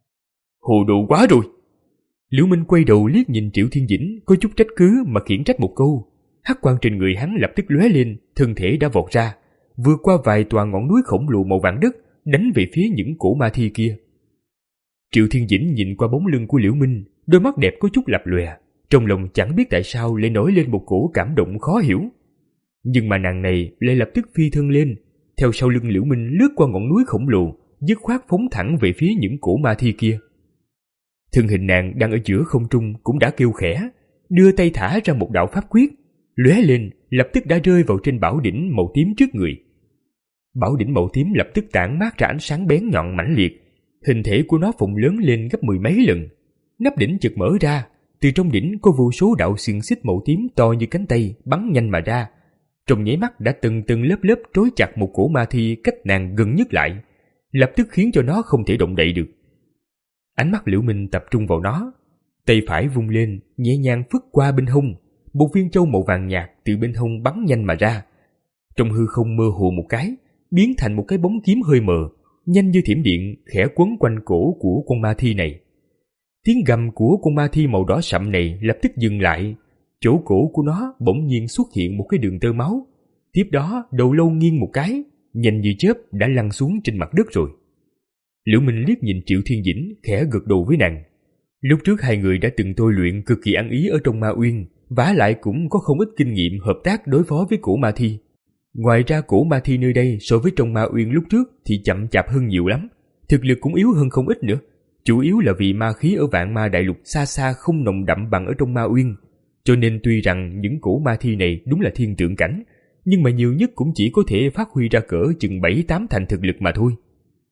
Hồ đồ quá rồi! Liễu Minh quay đầu liếc nhìn Triệu Thiên Dĩnh, có chút trách cứ mà khiển trách một câu. Hắc quang trên người hắn lập tức lóe lên, thân thể đã vọt ra, vượt qua vài tòa ngọn núi khổng lồ màu vàng đất, đánh về phía những cổ ma thi kia. Triệu Thiên Dĩnh nhìn qua bóng lưng của Liễu Minh, đôi mắt đẹp có chút lập lòe, trong lòng chẳng biết tại sao lại nổi lên một cổ cảm động khó hiểu. Nhưng mà nàng này lại lập tức phi thân lên, theo sau lưng Liễu Minh lướt qua ngọn núi khổng lồ, dứt khoát phóng thẳng về phía những cổ ma thi kia. Thân hình nàng đang ở giữa không trung cũng đã kêu khẽ, đưa tay thả ra một đạo pháp quyết, lóe lên lập tức đã rơi vào trên bảo đỉnh màu tím trước người. Bảo đỉnh màu tím lập tức tản mát ra ánh sáng bén nhọn mãnh liệt, hình thể của nó phồng lớn lên gấp mười mấy lần. Nắp đỉnh chợt mở ra, từ trong đỉnh có vô số đạo xiềng xích màu tím to như cánh tay bắn nhanh mà ra, trong nháy mắt đã từng từng lớp lớp trói chặt một cổ ma thi cách nàng gần nhất lại, lập tức khiến cho nó không thể động đậy được. Ánh mắt Liễu Minh tập trung vào nó, tay phải vung lên nhẹ nhàng phất qua bên hông, một viên châu màu vàng nhạt từ bên hông bắn nhanh mà ra, trong hư không mơ hồ một cái, biến thành một cái bóng kiếm hơi mờ, nhanh như thiểm điện khẽ quấn quanh cổ của con ma thi này. Tiếng gầm của con ma thi màu đỏ sậm này lập tức dừng lại, chỗ cổ của nó bỗng nhiên xuất hiện một cái đường tơ máu, tiếp đó đầu lâu nghiêng một cái, nhanh như chớp đã lăn xuống trên mặt đất rồi. Liễu Minh liếc nhìn Triệu Thiên Dĩnh, khẽ gật đầu với nàng. Lúc trước hai người đã từng tôi luyện cực kỳ ăn ý ở trong Ma Uyên, vả lại cũng có không ít kinh nghiệm hợp tác đối phó với cổ ma thi. Ngoài ra cổ ma thi nơi đây so với trong Ma Uyên lúc trước thì chậm chạp hơn nhiều lắm, thực lực cũng yếu hơn không ít nữa. Chủ yếu là vì ma khí ở Vạn Ma Đại Lục xa xa không nồng đậm bằng ở trong Ma Uyên, cho nên tuy rằng những cổ ma thi này đúng là thiên tượng cảnh, nhưng mà nhiều nhất cũng chỉ có thể phát huy ra cỡ chừng bảy tám thành thực lực mà thôi.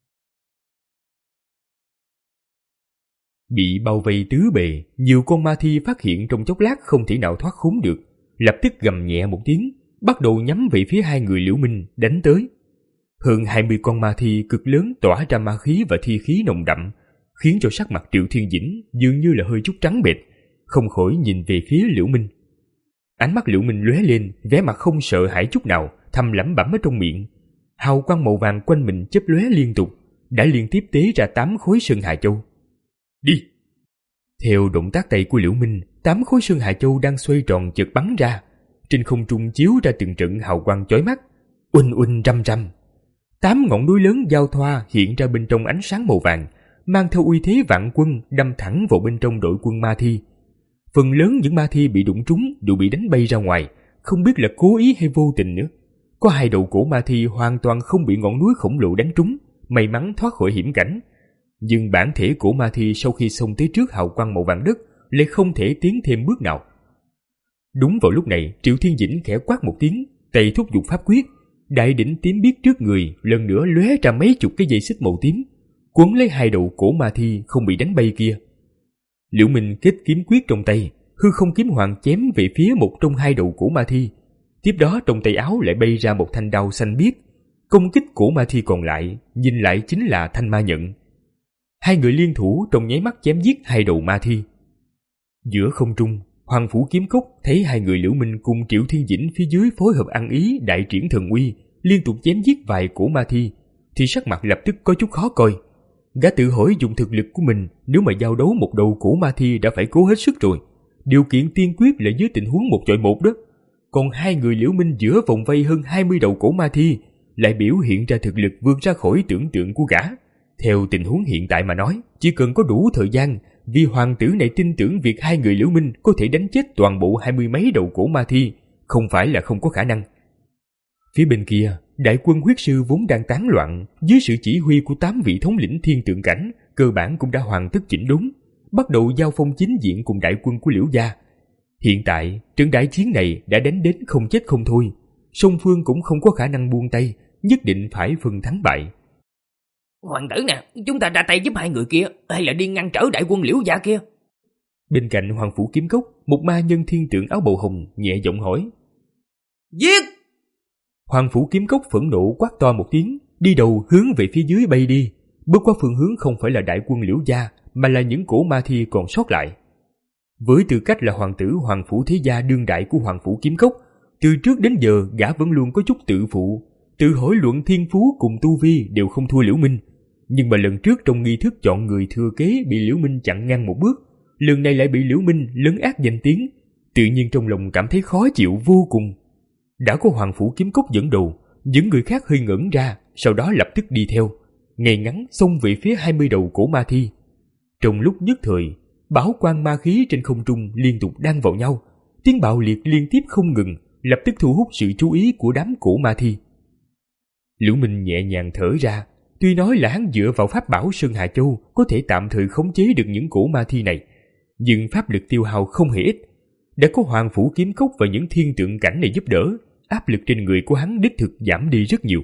Bị bao vây tứ bề, nhiều con ma thi phát hiện trong chốc lát không thể nào thoát khốn được, lập tức gầm nhẹ một tiếng, bắt đầu nhắm về phía hai người Liễu Minh đánh tới. Hơn hai mươi con ma thi cực lớn tỏa ra ma khí và thi khí nồng đậm, khiến cho sắc mặt Triệu Thiên Dĩnh dường như là hơi chút trắng bệch, không khỏi nhìn về phía Liễu Minh. Ánh mắt Liễu Minh lóe lên, vẻ mặt không sợ hãi chút nào, thầm lẩm bẩm ở trong miệng. Hào quang màu vàng quanh mình chớp lóe liên tục, đã liên tiếp tế ra tám khối Sơn Hà Châu. Đi! Theo động tác tay của Liễu Minh, tám khối Sơn Hà Châu đang xoay tròn chợt bắn ra, trên không trung chiếu ra từng trận hào quang chói mắt, uỳnh uỳnh răm răm. Tám ngọn núi lớn giao thoa hiện ra bên trong ánh sáng màu vàng, mang theo uy thế vạn quân đâm thẳng vào bên trong đội quân ma thi. Phần lớn những ma thi bị đụng trúng đều bị đánh bay ra ngoài, không biết là cố ý hay vô tình nữa. Có hai đầu cổ ma thi hoàn toàn không bị ngọn núi khổng lồ đánh trúng, may mắn thoát khỏi hiểm cảnh. Nhưng bản thể cổ ma thi sau khi xông tới trước hào quang màu vàng đất lại không thể tiến thêm bước nào. Đúng vào lúc này, Triệu Thiên Dĩnh khẽ quát một tiếng, tay thúc giục pháp quyết, đại đỉnh tím biếc trước người lần nữa lóe ra mấy chục cái dây xích màu tím, quấn lấy hai đầu cổ ma thi không bị đánh bay kia. Liễu Minh kết kiếm quyết trong tay, hư không kiếm hoàng chém về phía một trong hai đầu cổ ma thi. Tiếp đó trong tay áo lại bay ra một thanh đao xanh biếc, công kích cổ ma thi còn lại, nhìn lại chính là thanh ma nhận. Hai người liên thủ trong nháy mắt chém giết hai đầu ma thi. Giữa không trung, Hoàng Phủ Kiếm Cốc thấy hai người Liễu Minh cùng Triệu Thiên Dĩnh phía dưới phối hợp ăn ý đại triển thần uy, liên tục chém giết vài cổ ma thi, thì sắc mặt lập tức có chút khó coi. Gã tự hỏi dùng thực lực của mình nếu mà giao đấu một đầu cổ ma thi đã phải cố hết sức rồi. Điều kiện tiên quyết là dưới tình huống một chọi một đó. Còn hai người Liễu Minh giữa vòng vây hơn hai mươi đầu cổ ma thi lại biểu hiện ra thực lực vượt ra khỏi tưởng tượng của gã. Theo tình huống hiện tại mà nói, chỉ cần có đủ thời gian, vì hoàng tử này tin tưởng việc hai người Liễu Minh có thể đánh chết toàn bộ hai mươi mấy đầu cổ ma thi, không phải là không có khả năng. Phía bên kia, đại quân huyết sư vốn đang tán loạn, dưới sự chỉ huy của tám vị thống lĩnh thiên tượng cảnh, cơ bản cũng đã hoàn tất chỉnh đốn, bắt đầu giao phong chính diện cùng đại quân của Liễu gia. Hiện tại, trận đại chiến này đã đánh đến không chết không thôi, song phương cũng không có khả năng buông tay, nhất định phải phân thắng bại. Hoàng tử nè, chúng ta ra tay giúp hai người kia, hay là đi ngăn trở đại quân Liễu gia kia? Bên cạnh Hoàng Phủ Kiếm Cốc, một ma nhân thiên tượng áo bào hồng nhẹ giọng hỏi. Giết! Hoàng Phủ Kiếm Cốc phẫn nộ quát to một tiếng, đi đầu hướng về phía dưới bay đi, bước qua phương hướng không phải là đại quân Liễu gia, mà là những cổ ma thi còn sót lại. Với tư cách là hoàng tử Hoàng Phủ Thế Gia đương đại của Hoàng Phủ Kiếm Cốc, từ trước đến giờ gã vẫn luôn có chút tự phụ, tự hỏi luận thiên phú cùng tu vi đều không thua Liễu Minh. Nhưng mà lần trước trong nghi thức chọn người thừa kế bị Liễu Minh chặn ngang một bước, lần này lại bị Liễu Minh lấn át danh tiếng, tự nhiên trong lòng cảm thấy khó chịu vô cùng. Đã có Hoàng Phủ Kiếm Cốc dẫn đầu, những người khác hơi ngẩn ra, sau đó lập tức đi theo, ngay ngắn xông về phía hai mươi đầu cổ ma thi. Trong lúc nhất thời, bảo quang ma khí trên không trung liên tục đan vào nhau, tiếng bạo liệt liên tiếp không ngừng, lập tức thu hút sự chú ý của đám cổ ma thi. Liễu Minh nhẹ nhàng thở ra, tuy nói là hắn dựa vào pháp bảo Sơn Hà Châu có thể tạm thời khống chế được những cổ ma thi này, nhưng pháp lực tiêu hao không hề ít. Đã có Hoàng Phủ Kiếm Cốc và những thiên tượng cảnh này giúp đỡ, áp lực trên người của hắn đích thực giảm đi rất nhiều.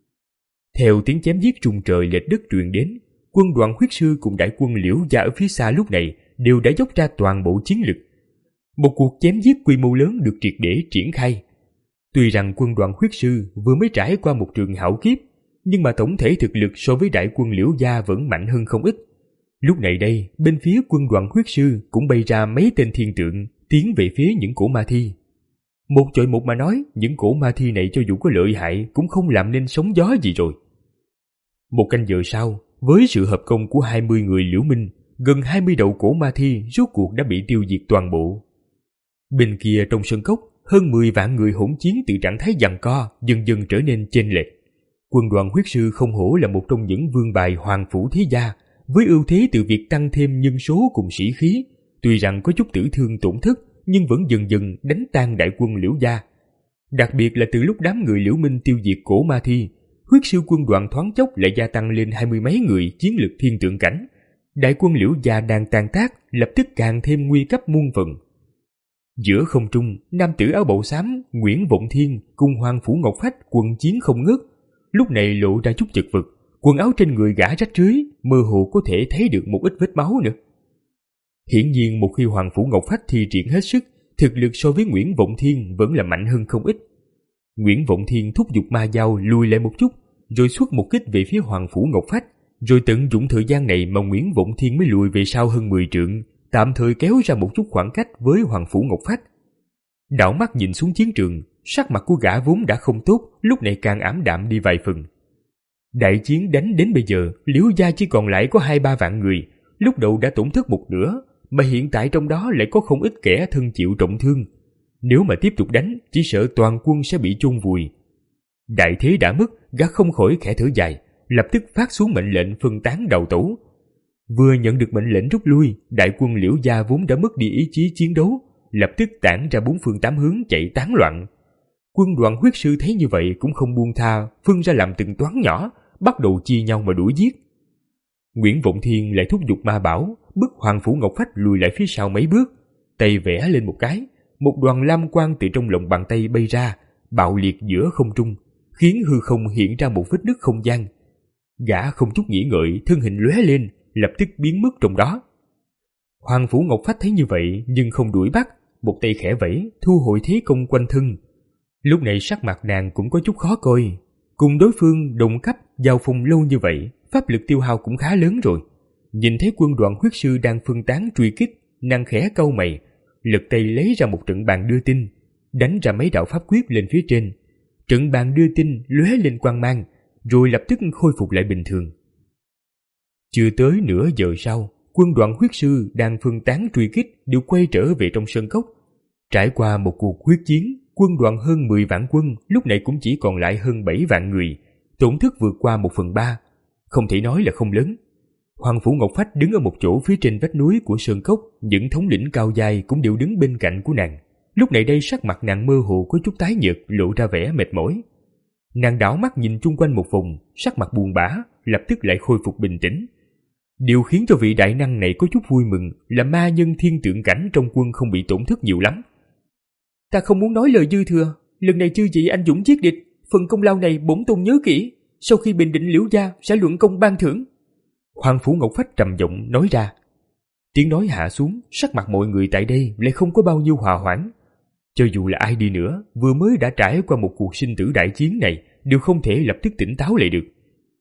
Theo tiếng chém giết trùng trời lệch đất truyền đến, quân đoàn huyết sư cùng đại quân Liễu gia ở phía xa lúc này đều đã dốc ra toàn bộ chiến lực. Một cuộc chém giết quy mô lớn được triệt để triển khai. Tuy rằng quân đoàn huyết sư vừa mới trải qua một trường hạo kiếp, nhưng mà tổng thể thực lực so với đại quân Liễu gia vẫn mạnh hơn không ít. Lúc này đây, bên phía quân đoàn huyết sư cũng bay ra mấy tên thiên tượng tiến về phía những cổ ma thi. Một chọi một mà nói, những cổ ma thi này cho dù có lợi hại cũng không làm nên sóng gió gì rồi. Một canh giờ sau, với sự hợp công của hai mươi người Liễu Minh, gần hai mươi đầu cổ ma thi rốt cuộc đã bị tiêu diệt toàn bộ. Bên kia trong sân cốc, hơn mười vạn người hỗn chiến từ trạng thái giằng co dần dần trở nên chênh lệch. Quân đoàn huyết sư không hổ là một trong những vương bài Hoàng Phủ Thế Gia, với ưu thế từ việc tăng thêm nhân số cùng sĩ khí, tuy rằng có chút tử thương tổn thất, nhưng vẫn dần dần đánh tan đại quân Liễu gia. Đặc biệt là từ lúc đám người Liễu Minh tiêu diệt cổ ma thi, huyết sư quân đoàn thoáng chốc lại gia tăng lên hai mươi mấy người chiến lực thiên tượng cảnh. Đại quân Liễu gia đang tan tác, lập tức càng thêm nguy cấp muôn phần. Giữa không trung, nam tử áo bậu xám Nguyễn Vọng Thiên cùng Hoàng Phủ Ngọc Phách quân chiến không ngớt. Lúc này lộ ra chút chật vật, quần áo trên người gã rách rưới, mơ hồ có thể thấy được một ít vết máu nữa. Hiển nhiên một khi Hoàng Phủ Ngọc Phách thi triển hết sức, thực lực so với Nguyễn Vọng Thiên vẫn là mạnh hơn không ít. Nguyễn Vọng Thiên thúc giục ma dao lùi lại một chút, rồi xuất một kích về phía Hoàng Phủ Ngọc Phách, rồi tận dụng thời gian này mà Nguyễn Vọng Thiên mới lùi về sau hơn mười trượng, tạm thời kéo ra một chút khoảng cách với Hoàng Phủ Ngọc Phách. Đảo mắt nhìn xuống chiến trường, sắc mặt của gã vốn đã không tốt, lúc này càng ảm đạm đi vài phần. Đại chiến đánh đến bây giờ, Liễu gia chỉ còn lại có hai ba vạn người, lúc đầu đã tổn thất một nửa, mà hiện tại trong đó lại có không ít kẻ thân chịu trọng thương. Nếu mà tiếp tục đánh, chỉ sợ toàn quân sẽ bị chôn vùi. Đại thế đã mất, gã không khỏi khẽ thở dài, lập tức phát xuống mệnh lệnh phân tán đầu tẩu. Vừa nhận được mệnh lệnh rút lui, đại quân Liễu gia vốn đã mất đi ý chí chiến đấu, lập tức tản ra bốn phương tám hướng chạy tán loạn. Quân đoàn huyết sư thấy như vậy cũng không buông tha, phân ra làm từng toán nhỏ, bắt đầu chia nhau mà đuổi giết. Nguyễn Vọng Thiên lại thúc giục ma bảo, bức Hoàng Phủ Ngọc Phách lùi lại phía sau mấy bước, tay vẽ lên một cái, một đoàn lam quang từ trong lòng bàn tay bay ra, bạo liệt giữa không trung, khiến hư không hiện ra một vết nứt không gian. Gã không chút nghĩ ngợi, thân hình lóe lên, lập tức biến mất trong đó. Hoàng Phủ Ngọc Phách thấy như vậy nhưng không đuổi bắt, một tay khẽ vẫy, thu hồi thế công quanh thân. Lúc này sắc mặt nàng cũng có chút khó coi, cùng đối phương đồng cấp giao phong lâu như vậy, pháp lực tiêu hao cũng khá lớn rồi. Nhìn thấy quân đoàn huyết sư đang phân tán truy kích, nàng khẽ cau mày, lật tay lấy ra một trận bàn đưa tin, đánh ra mấy đạo pháp quyết lên phía trên. Trận bàn đưa tin lóe lên quang mang, rồi lập tức khôi phục lại bình thường. Chưa tới nửa giờ sau, quân đoàn huyết sư đang phân tán truy kích đều quay trở về trong sơn cốc. Trải qua một cuộc huyết chiến, quân đoàn hơn mười vạn quân lúc này cũng chỉ còn lại hơn bảy vạn người, tổn thất vượt qua một phần ba, không thể nói là không lớn. Hoàng Phủ Ngọc Phách đứng ở một chỗ phía trên vách núi của sơn cốc, những thống lĩnh cao dài cũng đều đứng bên cạnh của nàng. Lúc này đây sắc mặt nàng mơ hồ có chút tái nhợt, lộ ra vẻ mệt mỏi. Nàng đảo mắt nhìn chung quanh một vòng, sắc mặt buồn bã, lập tức lại khôi phục bình tĩnh. Điều khiến cho vị đại năng này có chút vui mừng là ma nhân thiên tượng cảnh trong quân không bị tổn thất nhiều lắm. Ta không muốn nói lời dư thừa, lần này chư vị anh dũng giết địch, phần công lao này bổn tôn nhớ kỹ, sau khi bình định Liễu gia sẽ luận công ban thưởng. Hoàng Phủ Ngọc Phách trầm giọng nói ra. Tiếng nói hạ xuống, sắc mặt mọi người tại đây lại không có bao nhiêu hòa hoãn. Cho dù là ai đi nữa, vừa mới đã trải qua một cuộc sinh tử đại chiến này, đều không thể lập tức tỉnh táo lại được.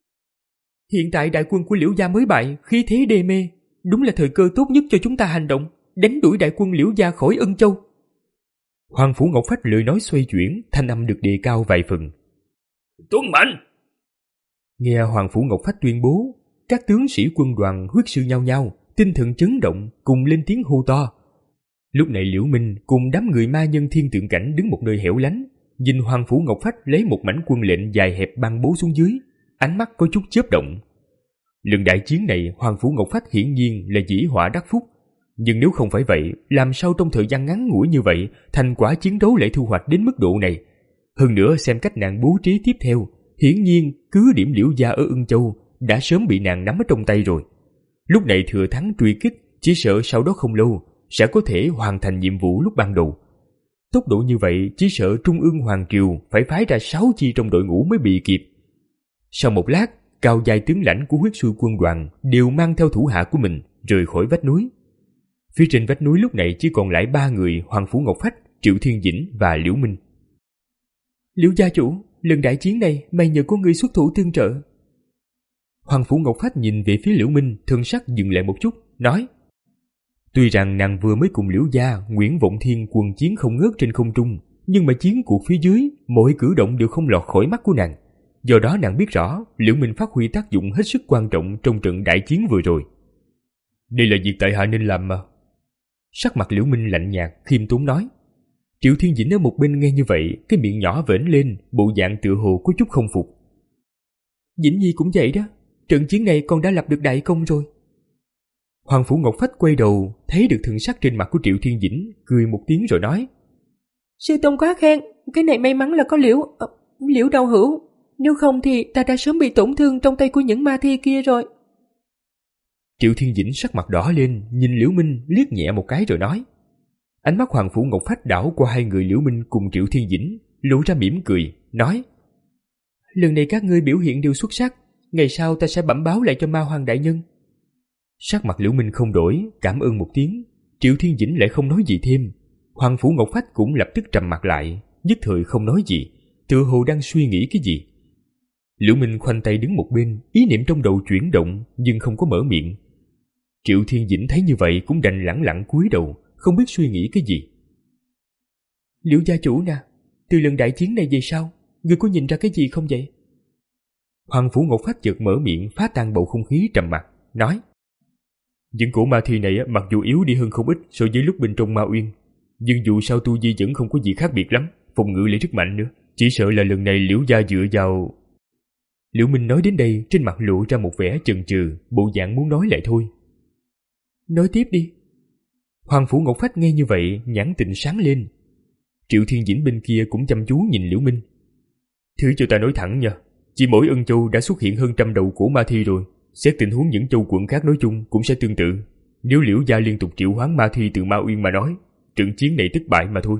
Hiện tại đại quân của Liễu gia mới bại, khí thế đê mê, đúng là thời cơ tốt nhất cho chúng ta hành động, đánh đuổi đại quân Liễu gia khỏi Ân Châu. Hoàng Phủ Ngọc Phách lời nói xoay chuyển, thanh âm được đề cao vài phần. Tuân mệnh. Nghe Hoàng Phủ Ngọc Phách tuyên bố, các tướng sĩ quân đoàn huyết sư nhau nhau, tinh thần chấn động, cùng lên tiếng hô to. Lúc này Liễu Minh cùng đám người ma nhân thiên tượng cảnh đứng một nơi hẻo lánh, nhìn Hoàng Phủ Ngọc Phách lấy một mảnh quân lệnh dài hẹp ban bố xuống dưới, ánh mắt có chút chớp động. Lần đại chiến này Hoàng Phủ Ngọc Phách hiển nhiên là dĩ họa đắc phúc, nhưng nếu không phải vậy, làm sao trong thời gian ngắn ngủi như vậy thành quả chiến đấu lại thu hoạch đến mức độ này? Hơn nữa xem cách nàng bố trí tiếp theo, hiển nhiên cứ điểm Liễu gia ở Ưng Châu đã sớm bị nàng nắm ở trong tay rồi. Lúc này thừa thắng truy kích, chỉ sợ sau đó không lâu sẽ có thể hoàn thành nhiệm vụ lúc ban đầu. Tốc độ như vậy chỉ sợ Trung ương Hoàng Triều phải phái ra sáu chi trong đội ngũ mới bị kịp. Sau một lát, cao dài tướng lãnh của huyết sư quân đoàn đều mang theo thủ hạ của mình rời khỏi vách núi. Phía trên vách núi lúc này chỉ còn lại ba người Hoàng Phủ Ngọc Phách, Triệu Thiên Dĩnh và Liễu Minh. Liễu gia chủ, lần đại chiến này may nhờ có người xuất thủ tương trợ. Hoàng Phủ Ngọc Phách nhìn về phía Liễu Minh, thân sắc dừng lại một chút, nói. Tuy rằng nàng vừa mới cùng Liễu gia, Nguyễn Vọng Thiên quân chiến không ngớt trên không trung, nhưng mà chiến cuộc phía dưới, mỗi cử động đều không lọt khỏi mắt của nàng. Do đó nàng biết rõ Liễu Minh phát huy tác dụng hết sức quan trọng trong trận đại chiến vừa rồi. Đây là việc tại hạ nên làm mà. Sắc mặt Liễu Minh lạnh nhạt, khiêm tốn nói. Triệu Thiên Dĩnh ở một bên nghe như vậy, cái miệng nhỏ vểnh lên, bộ dạng tựa hồ có chút không phục. Dĩnh Nhi cũng vậy đó, trận chiến này con đã lập được đại công rồi. Hoàng Phủ Ngọc Phách quay đầu, thấy được thần sắc trên mặt của Triệu Thiên Dĩnh, cười một tiếng rồi nói: Sư tôn quá khen, cái này may mắn là có liễu, uh, liễu đạo hữu. Nếu không thì ta đã sớm bị tổn thương trong tay của những ma thi kia rồi. Triệu Thiên Dĩnh sắc mặt đỏ lên, nhìn Liễu Minh liếc nhẹ một cái rồi nói. Ánh mắt Hoàng Phủ Ngọc Phách đảo qua hai người Liễu Minh cùng Triệu Thiên Dĩnh, lộ ra mỉm cười, nói: Lần này các ngươi biểu hiện đều xuất sắc, ngày sau ta sẽ bẩm báo lại cho Ma Hoàng đại nhân. Sắc mặt Liễu Minh không đổi, cảm ơn một tiếng. Triệu Thiên Dĩnh lại không nói gì thêm. Hoàng Phủ Ngọc Phách cũng lập tức trầm mặt lại, nhất thời không nói gì, tựa hồ đang suy nghĩ cái gì. Liễu Minh khoanh tay đứng một bên, ý niệm trong đầu chuyển động nhưng không có mở miệng. Triệu Thiên Dĩnh thấy như vậy cũng đành lẳng lặng cúi đầu, không biết suy nghĩ cái gì. Liễu gia chủ nè, từ lần đại chiến này về sau, ngươi có nhìn ra cái gì không vậy? Hoàng Phủ Ngọc Phách chợt mở miệng phá tan bầu không khí trầm mặc, nói: Những cổ ma thi này mặc dù yếu đi hơn không ít so với lúc bên trong Ma Uyên, nhưng dù sao tu vi vẫn không có gì khác biệt lắm, phòng ngự lại rất mạnh nữa. Chỉ sợ là lần này Liễu gia dựa vào... Liễu Minh nói đến đây, trên mặt lộ ra một vẻ chần chừ, bộ dạng muốn nói lại thôi. Nói tiếp đi. Hoàng Phủ Ngọc Phách nghe như vậy, nhãn tình sáng lên. Triệu Thiên Dĩnh bên kia cũng chăm chú nhìn Liễu Minh. Thứ cho ta nói thẳng nha, chỉ mỗi Ân Châu đã xuất hiện hơn trăm đầu cổ ma thi rồi, xét tình huống những châu quận khác nói chung cũng sẽ tương tự. Nếu Liễu gia liên tục triệu hoán ma thi từ Ma Uyên mà nói, trận chiến này thất bại mà thôi.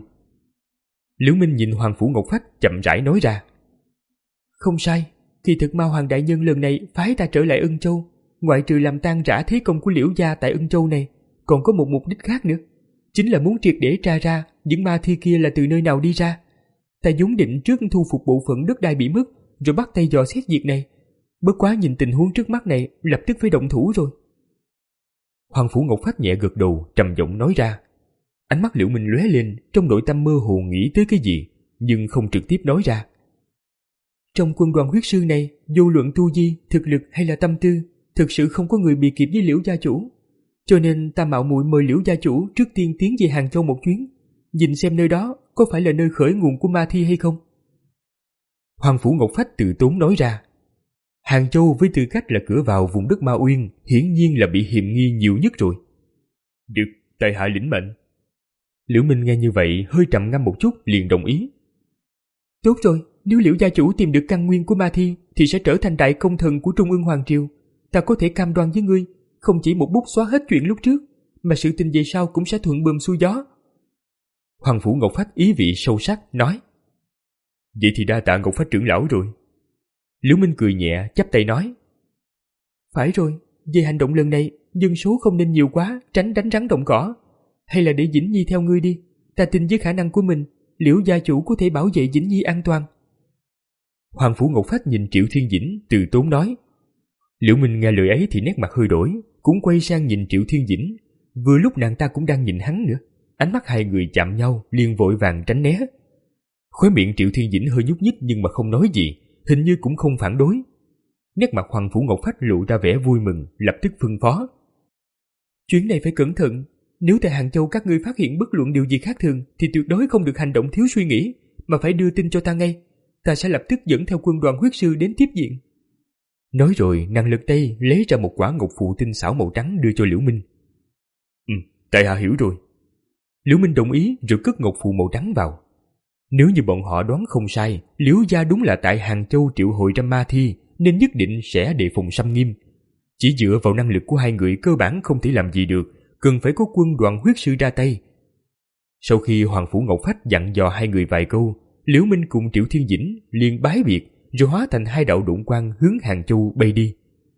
Liễu Minh nhìn Hoàng Phủ Ngọc Phách chậm rãi nói ra. Không sai, kỳ thực Ma Hoàng đại nhân lần này phái ta trở lại Ân Châu, ngoại trừ làm tan rã thế công của Liễu gia tại Ân Châu này, còn có một mục đích khác nữa, chính là muốn triệt để tra ra những ma thi kia là từ nơi nào đi ra. Ta vốn định trước thu phục bộ phận đất đai bị mất, rồi bắt tay dò xét việc này. Bất quá nhìn tình huống trước mắt này, lập tức phải động thủ rồi. Hoàng Phủ Ngọc Phách nhẹ gật đầu, trầm giọng nói ra. Ánh mắt Liễu Minh lóe lên, trong nội tâm mơ hồ nghĩ tới cái gì, nhưng không trực tiếp nói ra. Trong quân đoàn huyết sư này, vô luận tu vi, thực lực hay là tâm tư, thực sự không có người bị kịp với Liễu gia chủ. Cho nên ta mạo muội mời Liễu gia chủ trước tiên tiến về Hàng Châu một chuyến, nhìn xem nơi đó có phải là nơi khởi nguồn của ma thi hay không. Hoàng Phủ Ngọc Phách tự tốn nói ra. Hàng Châu với tư cách là cửa vào vùng đất Ma Uyên, hiển nhiên là bị hiềm nghi nhiều nhất rồi. Được, tại hạ lĩnh mệnh. Liễu Minh nghe như vậy hơi trầm ngâm một chút, liền đồng ý. Tốt rồi, nếu Liễu gia chủ tìm được căn nguyên của ma thi thì sẽ trở thành đại công thần của Trung Ương Hoàng Triều. Ta có thể cam đoan với ngươi, không chỉ một bút xóa hết chuyện lúc trước, mà sự tình về sau cũng sẽ thuận buồm xuôi gió. Hoàng Phủ Ngọc Phách ý vị sâu sắc nói. Vậy thì đa tạ Ngọc Phách trưởng lão rồi. Liễu Minh cười nhẹ, chắp tay nói. Phải rồi, về hành động lần này, dân số không nên nhiều quá, tránh đánh rắn động cỏ. Hay là để Dĩnh Nhi theo ngươi đi, ta tin với khả năng của mình, Liễu gia chủ có thể bảo vệ Dĩnh Nhi an toàn. Hoàng Phủ Ngọc Phách nhìn Triệu Thiên Dĩnh, từ tốn nói. Liễu Minh nghe lời ấy thì nét mặt hơi đổi, cũng quay sang nhìn Triệu Thiên Dĩnh. Vừa lúc nàng ta cũng đang nhìn hắn nữa, ánh mắt hai người chạm nhau, liền vội vàng tránh né. Khóe miệng Triệu Thiên Dĩnh hơi nhúc nhích nhưng mà không nói gì, hình như cũng không phản đối. Nét mặt Hoàng Phủ Ngọc Phách lộ ra vẻ vui mừng, lập tức phân phó. Chuyến này phải cẩn thận, nếu tại Hàng Châu các ngươi phát hiện bất luận điều gì khác thường thì tuyệt đối không được hành động thiếu suy nghĩ, mà phải đưa tin cho ta ngay. Ta sẽ lập tức dẫn theo quân đoàn huyết sư đến tiếp diện. Nói rồi nàng lật tay lấy ra một quả ngọc phù tinh xảo màu trắng đưa cho Liễu Minh. Ừ, tại hạ hiểu rồi. Liễu Minh đồng ý rồi cất ngọc phù màu trắng vào. Nếu như bọn họ đoán không sai, Liễu gia đúng là tại Hàng Châu triệu hồi ra ma thi, nên nhất định sẽ đề phòng xâm nghiêm. Chỉ dựa vào năng lực của hai người cơ bản không thể làm gì được, cần phải có quân đoàn huyết sư ra tay. Sau khi Hoàng Phủ Ngọc Phách dặn dò hai người vài câu, Liễu Minh cùng Triệu Thiên Dĩnh liền bái biệt, rồi hóa thành hai đạo độn quang hướng Hàng Châu bay đi.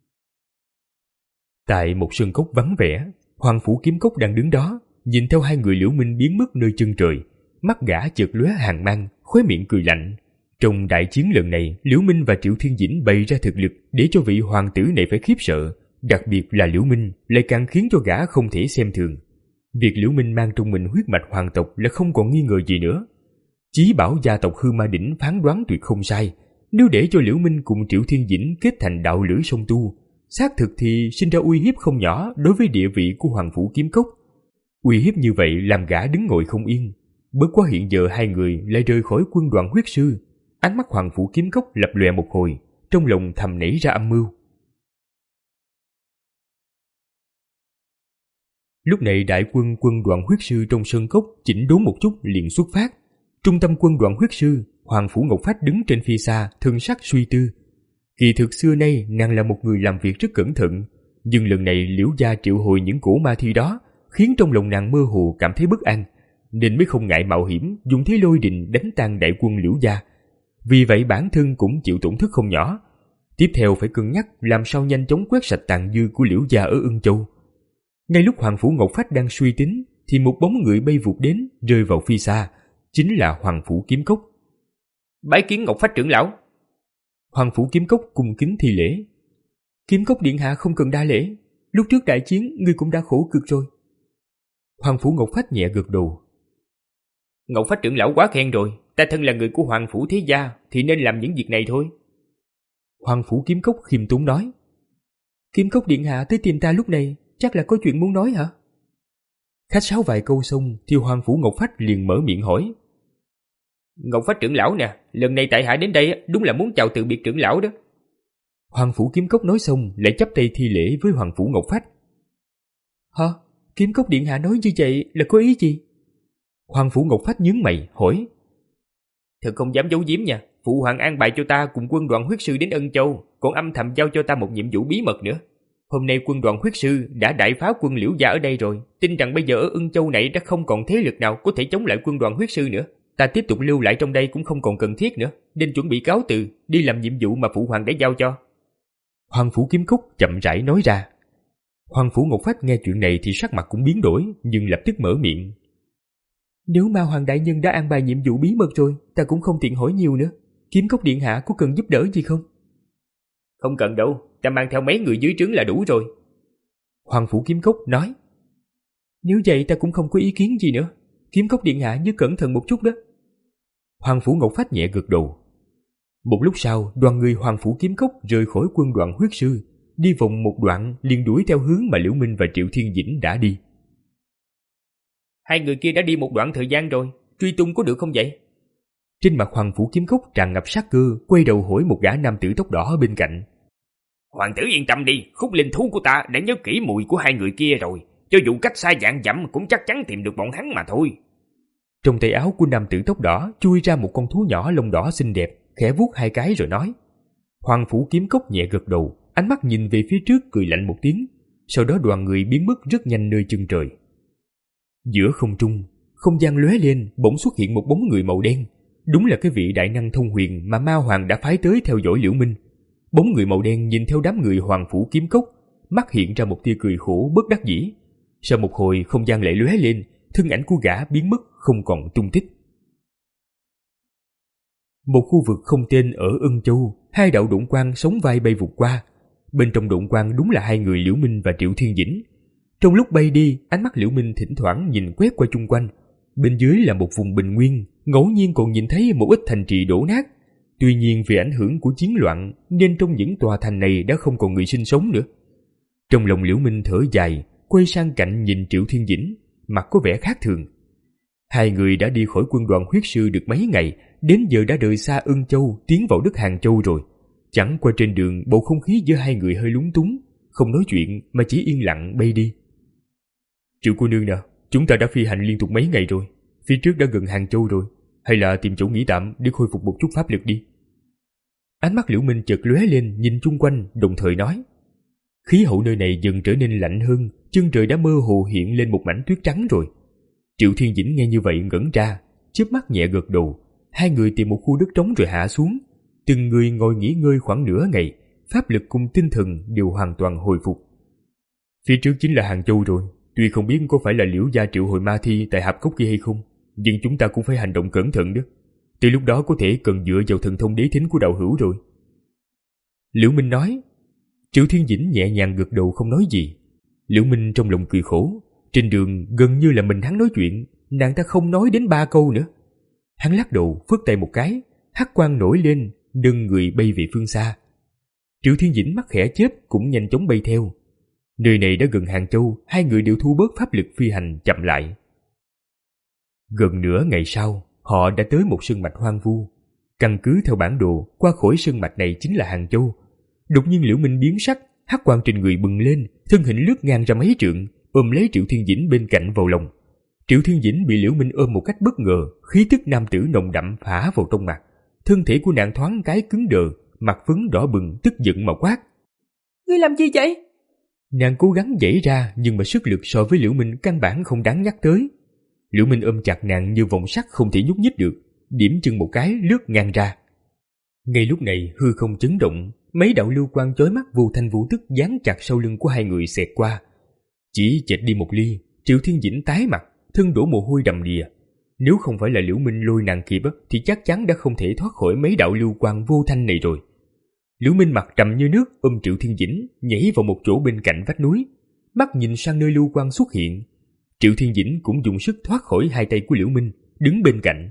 Tại một sơn cốc vắng vẻ, Hoàng Phủ Kiếm Cốc đang đứng đó, nhìn theo hai người Liễu Minh biến mất nơi chân trời, mắt gã chợt lóe hàn mang, khóe miệng cười lạnh. Trong đại chiến lần này, Liễu Minh và Triệu Thiên Dĩnh bày ra thực lực để cho vị hoàng tử này phải khiếp sợ, đặc biệt là Liễu Minh lại càng khiến cho gã không thể xem thường. Việc Liễu Minh mang trong mình huyết mạch hoàng tộc là không còn nghi ngờ gì nữa. Chí bảo gia tộc Hư Ma Đỉnh phán đoán tuyệt không sai, nếu để cho Liễu Minh cùng Triệu Thiên Dĩnh kết thành đạo lữ song tu, xác thực thì sinh ra uy hiếp không nhỏ đối với địa vị của Hoàng Phủ Kiếm Cốc. Uy hiếp như vậy làm gã đứng ngồi không yên. Bất quá hiện giờ hai người lại rời khỏi quân đoàn huyết sư, ánh mắt Hoàng Phủ Kiếm Cốc lập lòe một hồi, trong lòng thầm nảy ra âm mưu. Lúc này đại quân quân đoàn huyết sư trong sơn cốc chỉnh đốn một chút liền xuất phát. Trung tâm quân đoàn huyết sư, Hoàng Phủ Ngọc Phách đứng trên phía xa, thân sắc suy tư. Kỳ thực xưa nay nàng là một người làm việc rất cẩn thận, nhưng lần này Liễu gia triệu hồi những cổ ma thi đó khiến trong lòng nàng mơ hồ cảm thấy bất an, nên mới không ngại mạo hiểm dùng thế lôi đình đánh tan đại quân Liễu gia. Vì vậy bản thân cũng chịu tổn thất không nhỏ. Tiếp theo phải cân nhắc làm sao nhanh chóng quét sạch tàn dư của Liễu gia ở Ưng Châu. Ngay lúc Hoàng Phủ Ngọc Phách đang suy tính thì một bóng người bay vụt đến, rơi vào phía xa, chính là Hoàng Phủ Kiếm Cốc. Bái kiến Ngọc Phách trưởng lão. Hoàng Phủ Kiếm Cốc cung kính thi lễ. Kiếm Cốc điện hạ không cần đa lễ, lúc trước đại chiến ngươi cũng đã khổ cực rồi. Hoàng Phủ Ngọc Phách nhẹ gật đầu. Ngọc Phách trưởng lão quá khen rồi, ta thân là người của Hoàng Phủ thế gia thì nên làm những việc này thôi. Hoàng Phủ Kiếm Cốc khiêm tốn nói. Kiếm Cốc điện hạ tới tìm ta lúc này chắc là có chuyện muốn nói hả? Khách sáo vài câu xong thì Hoàng Phủ Ngọc Phách liền mở miệng hỏi. Ngọc Phách trưởng lão nè, lần này tại hạ đến đây đúng là muốn chào từ biệt trưởng lão đó. Hoàng Phủ Kiếm Cốc nói xong lại chắp tay thi lễ với Hoàng Phủ Ngọc Phách. Hả? Kiếm Cốc điện hạ nói như vậy là có ý gì? Hoàng Phủ Ngọc Phách nhướng mày hỏi. Thật không dám giấu giếm nha, phụ hoàng an bài cho ta cùng quân đoàn huyết sư đến Ân Châu, còn âm thầm giao cho ta một nhiệm vụ bí mật nữa. Hôm nay quân đoàn huyết sư đã đại phá quân Liễu gia ở đây rồi, tin rằng bây giờ ở Ân Châu này đã không còn thế lực nào có thể chống lại quân đoàn huyết sư nữa. Ta tiếp tục lưu lại trong đây cũng không còn cần thiết nữa, nên chuẩn bị cáo từ, đi làm nhiệm vụ mà phụ hoàng đã giao cho. Hoàng Phủ Kiếm Cốc chậm rãi nói ra. Hoàng Phủ Ngọc Phách nghe chuyện này thì sắc mặt cũng biến đổi, nhưng lập tức mở miệng. Nếu Ma Hoàng đại nhân đã an bài nhiệm vụ bí mật rồi, ta cũng không tiện hỏi nhiều nữa. Kiếm Cốc điện hạ có cần giúp đỡ gì không? Không cần đâu, ta mang theo mấy người dưới trướng là đủ rồi. Hoàng Phủ Kiếm Cốc nói. Nếu vậy ta cũng không có ý kiến gì nữa. Kiếm Cốc điện hạ nhớ cẩn thận một chút đó. Hoàng Phủ Ngọc Phách nhẹ gật đầu. Một lúc sau, đoàn người Hoàng Phủ Kiếm Cốc rời khỏi quân đoàn huyết sư, đi vòng một đoạn liền đuổi theo hướng mà Liễu Minh và Triệu Thiên Dĩnh đã đi. Hai người kia đã đi một đoạn thời gian rồi, truy tung có được không vậy? Trên mặt Hoàng Phủ Kiếm Cốc tràn ngập sát cơ, quay đầu hỏi một gã nam tử tóc đỏ bên cạnh. Hoàng tử yên tâm đi, khúc linh thú của ta đã nhớ kỹ mùi của hai người kia rồi, cho dù cách xa vạn dặm cũng chắc chắn tìm được bọn hắn mà thôi. Trong tay áo của nam tử tóc đỏ chui ra một con thú nhỏ lông đỏ xinh đẹp, khẽ vuốt hai cái rồi nói. Hoàng Phủ Kiếm Cốc nhẹ gật đầu, ánh mắt nhìn về phía trước cười lạnh một tiếng, sau đó đoàn người biến mất rất nhanh nơi chân trời. Giữa không trung, không gian lóe lên, bỗng xuất hiện một bóng người màu đen. Đúng là cái vị đại năng thông huyền mà Ma Hoàng đã phái tới theo dõi Liễu Minh. Bóng người màu đen nhìn theo đám người Hoàng Phủ Kiếm Cốc, mắt hiện ra một tia cười khổ bất đắc dĩ. Sau một hồi không gian lại lóe lên, thân ảnh của gã biến mất không còn tung tích. Một khu vực không tên ở Ân Châu, hai đạo độn quang sóng vai bay vụt qua. Bên trong độn quang đúng là hai người Liễu Minh và Triệu Thiên Dĩnh. Trong lúc bay đi, ánh mắt Liễu Minh thỉnh thoảng nhìn quét qua chung quanh. Bên dưới là một vùng bình nguyên, ngẫu nhiên còn nhìn thấy một ít thành trì đổ nát. Tuy nhiên vì ảnh hưởng của chiến loạn nên trong những tòa thành này đã không còn người sinh sống nữa. Trong lòng Liễu Minh thở dài, quay sang cạnh nhìn Triệu Thiên Dĩnh, mặt có vẻ khác thường. Hai người đã đi khỏi quân đoàn huyết sư được mấy ngày, đến giờ đã rời xa Ân Châu tiến vào đất Hàng Châu rồi. Chẳng qua trên đường bầu không khí giữa hai người hơi lúng túng, không nói chuyện mà chỉ yên lặng bay đi. Triệu cô nương nè, chúng ta đã phi hành liên tục mấy ngày rồi, phía trước đã gần Hàng Châu rồi, hay là tìm chỗ nghỉ tạm để khôi phục một chút pháp lực đi. Ánh mắt Liễu Minh chợt lóe lên nhìn chung quanh, đồng thời nói. Khí hậu nơi này dần trở nên lạnh hơn, chân trời đã mơ hồ hiện lên một mảnh tuyết trắng rồi. Triệu Thiên Dĩnh nghe như vậy ngẩn ra, chớp mắt nhẹ gật đầu. Hai người tìm một khu đất trống rồi hạ xuống, từng người ngồi nghỉ ngơi khoảng nửa ngày, pháp lực cùng tinh thần đều hoàn toàn hồi phục. Phía trước chính là Hàng Châu rồi, tuy không biết có phải là Liễu gia triệu hồi ma thi tại hạp cốc kia hay không, nhưng chúng ta cũng phải hành động cẩn thận đó. Từ lúc đó có thể cần dựa vào thần thông đế thính của đạo hữu rồi. Liễu Minh nói. Triệu Thiên Dĩnh nhẹ nhàng gật đầu không nói gì. Liễu Minh trong lòng cười khổ, trên đường gần như là mình hắn nói chuyện, nàng ta không nói đến ba câu nữa. Hắn lắc đầu phất tay một cái, hắc quang nổi lên, đừng người bay về phương xa. Triệu Thiên Dĩnh mắt khẽ chớp cũng nhanh chóng bay theo. Nơi này đã gần Hàng Châu, hai người đều thu bớt pháp lực phi hành chậm lại. Gần nửa ngày sau, họ đã tới một sơn mạch hoang vu. Căn cứ theo bản đồ, qua khỏi sơn mạch này chính là Hàng Châu. Đột nhiên Liễu Minh biến sắc, hắc quang trên người bừng lên, thân hình lướt ngang ra mấy trượng, ôm lấy Triệu Thiên Dĩnh bên cạnh vào lòng. Triệu Thiên Dĩnh bị Liễu Minh ôm một cách bất ngờ, khí tức nam tử nồng đậm phả vào trong mặt. Thân thể của nàng thoáng cái cứng đờ, mặt phấn đỏ bừng, tức giận mà quát: Ngươi làm gì vậy? Nàng cố gắng giãy ra, nhưng mà sức lực so với Liễu Minh căn bản không đáng nhắc tới. Liễu Minh ôm chặt nàng như vòng sắt không thể nhúc nhích được, điểm chân một cái lướt ngang ra. Ngay lúc này hư không chấn động, mấy đạo lưu quang chói mắt vô thanh vô tức dán chặt sau lưng của hai người xẹt qua. Chỉ chệch đi một ly, Triệu Thiên Dĩnh tái mặt, thân đổ mồ hôi đầm đìa. Nếu không phải là Liễu Minh lôi nàng kịp thì chắc chắn đã không thể thoát khỏi mấy đạo lưu quang vô thanh này rồi. Liễu Minh mặt trầm như nước ôm Triệu Thiên Dĩnh nhảy vào một chỗ bên cạnh vách núi, mắt nhìn sang nơi lưu quang xuất hiện. Triệu Thiên Dĩnh cũng dùng sức thoát khỏi hai tay của Liễu Minh, đứng bên cạnh.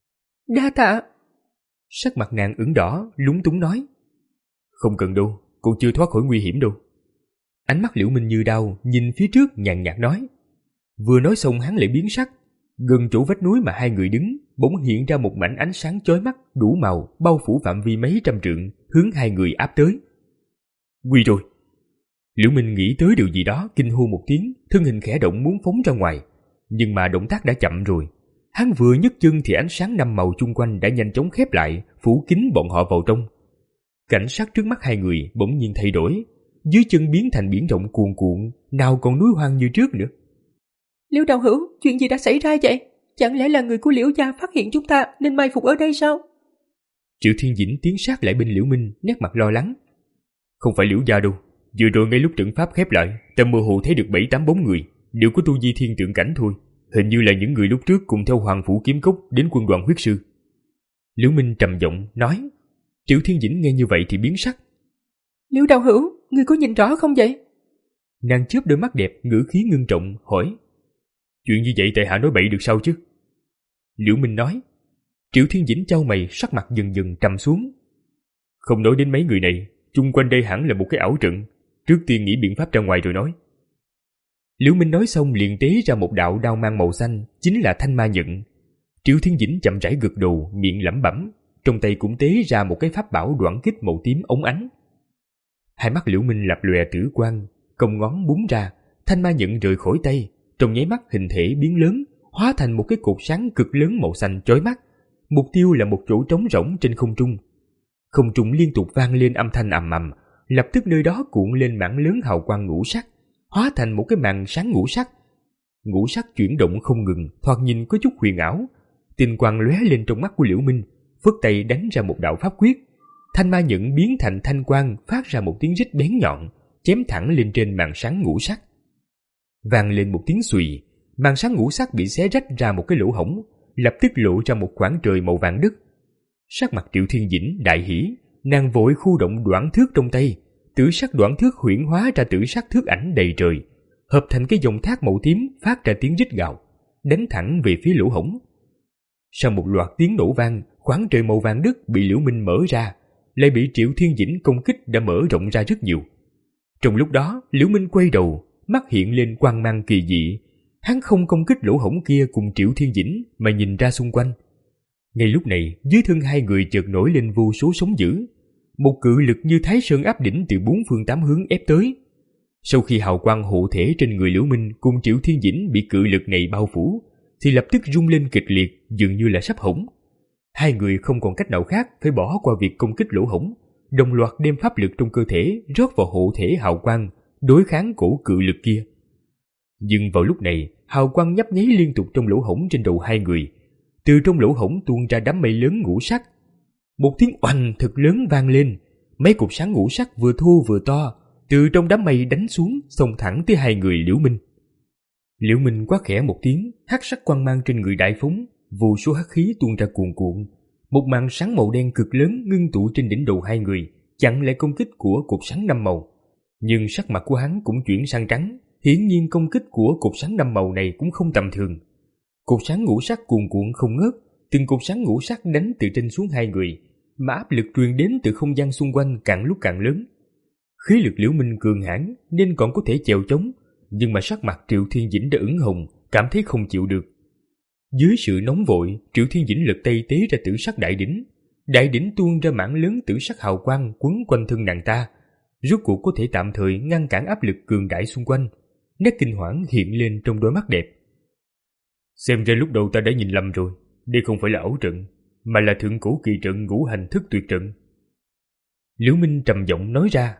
Đa tạ. Sắc mặt nàng ửng đỏ, lúng túng nói: Không cần đâu, cô chưa thoát khỏi nguy hiểm đâu. Ánh mắt Liễu Minh như đau, nhìn phía trước nhàn nhạt nói. Vừa nói xong hắn lại biến sắc. Gần chỗ vách núi mà hai người đứng, bỗng hiện ra một mảnh ánh sáng chói mắt đủ màu bao phủ phạm vi mấy trăm trượng, hướng hai người áp tới. Nguy rồi! Liễu Minh nghĩ tới điều gì đó, kinh hô một tiếng, thân hình khẽ động muốn phóng ra ngoài, nhưng mà động tác đã chậm rồi. Hắn vừa nhấc chân thì ánh sáng năm màu chung quanh đã nhanh chóng khép lại, phủ kín bọn họ vào trong. Cảnh sát trước mắt hai người bỗng nhiên thay đổi, dưới chân biến thành biển rộng cuồn cuộn, nào còn núi hoang như trước nữa. Liễu đạo hữu, chuyện gì đã xảy ra vậy? Chẳng lẽ là người của Liễu gia phát hiện chúng ta nên mai phục ở đây sao? Triệu Thiên Dĩnh tiến sát lại bên Liễu Minh, nét mặt lo lắng. Không phải Liễu gia đâu, vừa rồi ngay lúc trận pháp khép lại, ta mơ hồ thấy được bảy tám bóng người, đều có tu vi thiên tượng cảnh thôi. Hình như là những người lúc trước cùng theo Hoàng Phủ Kiếm Cốc đến quân đoàn huyết sư. Liễu Minh trầm giọng nói. Triệu Thiên Dĩnh nghe như vậy thì biến sắc. Liễu đạo hữu, ngươi có nhìn rõ không vậy? Nàng chớp đôi mắt đẹp, ngữ khí ngưng trọng hỏi. Chuyện như vậy tại hạ nói bậy được sao chứ? Liễu Minh nói. Triệu Thiên Dĩnh chau mày, sắc mặt dần dần trầm xuống. Không nói đến mấy người này, chung quanh đây hẳn là một cái ảo trận. Trước tiên nghĩ biện pháp ra ngoài rồi nói. Liễu Minh nói xong liền tế ra một đạo đao mang màu xanh, chính là thanh ma nhận. Triệu Thiên Dĩnh chậm rãi gật đầu, miệng lẩm bẩm, trong tay cũng tế ra một cái pháp bảo đoạn kích màu tím óng ánh. Hai mắt Liễu Minh lập lòe tử quang, cong ngón búng ra, thanh ma nhận rời khỏi tay, trong nháy mắt hình thể biến lớn, hóa thành một cái cột sáng cực lớn màu xanh chói mắt. Mục tiêu là một chỗ trống rỗng trên không trung. Không trung liên tục vang lên âm thanh ầm ầm, lập tức nơi đó cuộn lên mảng lớn hào quang ngũ sắc, hóa thành một cái màn sáng ngũ sắc. Ngũ sắc chuyển động không ngừng, thoạt nhìn có chút huyền ảo. Tinh quang lóe lên trong mắt của Liễu Minh, phất tay đánh ra một đạo pháp quyết. Thanh ma nhận biến thành thanh quang, phát ra một tiếng rít bén nhọn, chém thẳng lên trên màn sáng ngũ sắc. Vang lên một tiếng xùy, màn sáng ngũ sắc bị xé rách ra một cái lỗ hổng, lập tức lộ ra một khoảng trời màu vàng đất. Sắc mặt Triệu Thiên Dĩnh đại hỉ, nàng vội khu động đoạn thước trong tay, tử sắc đoạn thước huyễn hóa ra tử sắc thước ảnh đầy trời, hợp thành cái dòng thác màu tím phát ra tiếng rít gào, đánh thẳng về phía lỗ hổng. Sau một loạt tiếng nổ vang, khoảng trời màu vàng đất bị Liễu Minh mở ra, lại bị Triệu Thiên Dĩnh công kích đã mở rộng ra rất nhiều. Trong lúc đó, Liễu Minh quay đầu, mắt hiện lên quang mang kỳ dị. Hắn không công kích lỗ hổng kia cùng Triệu Thiên Dĩnh mà nhìn ra xung quanh. Ngay lúc này, dưới thân hai người chợt nổi lên vô số sóng dữ. Một cự lực như Thái Sơn áp đỉnh từ bốn phương tám hướng ép tới. Sau khi hào quang hộ thể trên người Liễu Minh cùng Triệu Thiên Dĩnh bị cự lực này bao phủ, thì lập tức rung lên kịch liệt, dường như là sắp hỏng. Hai người không còn cách nào khác phải bỏ qua việc công kích lỗ hổng, đồng loạt đem pháp lực trong cơ thể rót vào hộ thể hào quang, đối kháng cổ cự lực kia. Nhưng vào lúc này, hào quang nhấp nháy liên tục trong lỗ hổng trên đầu hai người. Từ trong lỗ hổng tuôn ra đám mây lớn ngũ sắc. Một tiếng oanh thật lớn vang lên, mấy cục sáng ngũ sắc vừa thô vừa to, từ trong đám mây đánh xuống, xông thẳng tới hai người Liễu Minh. Liễu Minh quát khẽ một tiếng, hắc sắc quang mang trên người đại phóng, vô số hắc khí tuôn ra cuồn cuộn. Một màn sáng màu đen cực lớn ngưng tụ trên đỉnh đầu hai người, chặn lại công kích của cột sáng năm màu. Nhưng sắc mặt của hắn cũng chuyển sang trắng, hiển nhiên công kích của cột sáng năm màu này cũng không tầm thường. Cột sáng ngũ sắc cuồn cuộn không ngớt, từng cột sáng ngũ sắc đánh từ trên xuống hai người, mà áp lực truyền đến từ không gian xung quanh càng lúc càng lớn. Khí lực Liễu Minh cường hãn nên còn có thể chèo chống, nhưng mà sắc mặt Triệu Thiên Dĩnh đã ửng hồng, cảm thấy không chịu được. Dưới sự nóng vội, Triệu Thiên Dĩnh lật tay tế ra tử sắc đại đỉnh. Đại đỉnh tuôn ra mảng lớn tử sắc hào quang quấn quanh thân nàng ta, rốt cuộc có thể tạm thời ngăn cản áp lực cường đại xung quanh. nét kinh hoảng hiện lên trong đôi mắt đẹp. Xem ra lúc đầu ta đã nhìn lầm rồi, đây không phải là ảo trận, mà là thượng cổ kỳ trận ngũ hành thức tuyệt trận. Liễu Minh trầm giọng nói ra.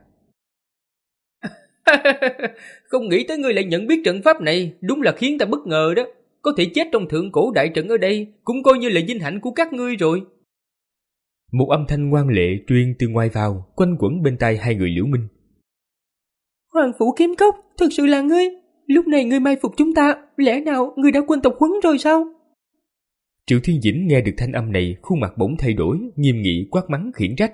Không nghĩ tới ngươi lại nhận biết trận pháp này, đúng là khiến ta bất ngờ đó. Có thể chết trong thượng cổ đại trận ở đây cũng coi như là vinh hạnh của các ngươi rồi. Một âm thanh ngoan lệ truyền từ ngoài vào, quanh quẩn bên tai hai người Liễu Minh. Hoàng Phủ Kiếm Cốc, thực sự là ngươi? Lúc này ngươi mai phục chúng ta, lẽ nào ngươi đã quên tộc huấn rồi sao? Triệu Thiên Dĩnh nghe được thanh âm này, khuôn mặt bỗng thay đổi, nghiêm nghị quát mắng khiển trách.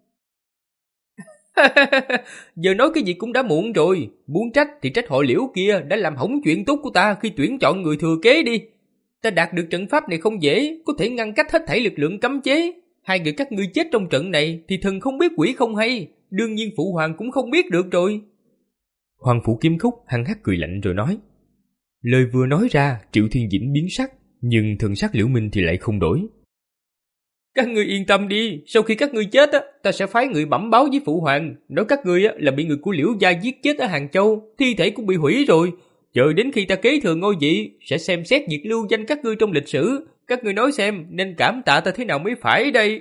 Giờ nói cái gì cũng đã muộn rồi. Muốn trách thì trách họ Liễu kia đã làm hỏng chuyện tốt của ta khi tuyển chọn người thừa kế đi. Ta đạt được trận pháp này không dễ, có thể ngăn cách hết thảy lực lượng cấm chế. Hai người các ngươi chết trong trận này thì thần không biết quỷ không hay, đương nhiên phụ hoàng cũng không biết được rồi. Hoàng Phủ Kiếm Cốc hăng hắc cười lạnh rồi nói. Lời vừa nói ra, Triệu Thiên Dĩnh biến sắc, nhưng thần sắc Liễu Minh thì lại không đổi. Các ngươi yên tâm đi, sau khi các ngươi chết á, ta sẽ phái người bẩm báo với phụ hoàng, nói các ngươi á là bị người của Liễu gia giết chết ở Hàng Châu, thi thể cũng bị hủy rồi. Chờ đến khi ta kế thừa ngôi vị, sẽ xem xét việc lưu danh các ngươi trong lịch sử. Các ngươi nói xem nên cảm tạ ta thế nào mới phải đây.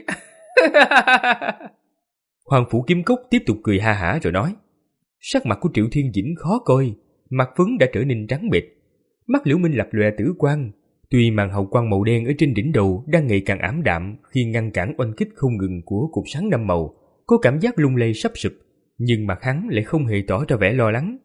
Hoàng Phủ Kiếm Cốc tiếp tục cười ha hả rồi nói. Sắc mặt của Triệu Thiên Dĩnh khó coi, mặt phấn đã trở nên trắng bệch. Mắt Liễu Minh lập lòe tử quang, tuy màn hào quang màu đen ở trên đỉnh đầu đang ngày càng ảm đạm khi ngăn cản oanh kích không ngừng của cột sáng năm màu, có cảm giác lung lay sắp sụp, nhưng mặt hắn lại không hề tỏ ra vẻ lo lắng.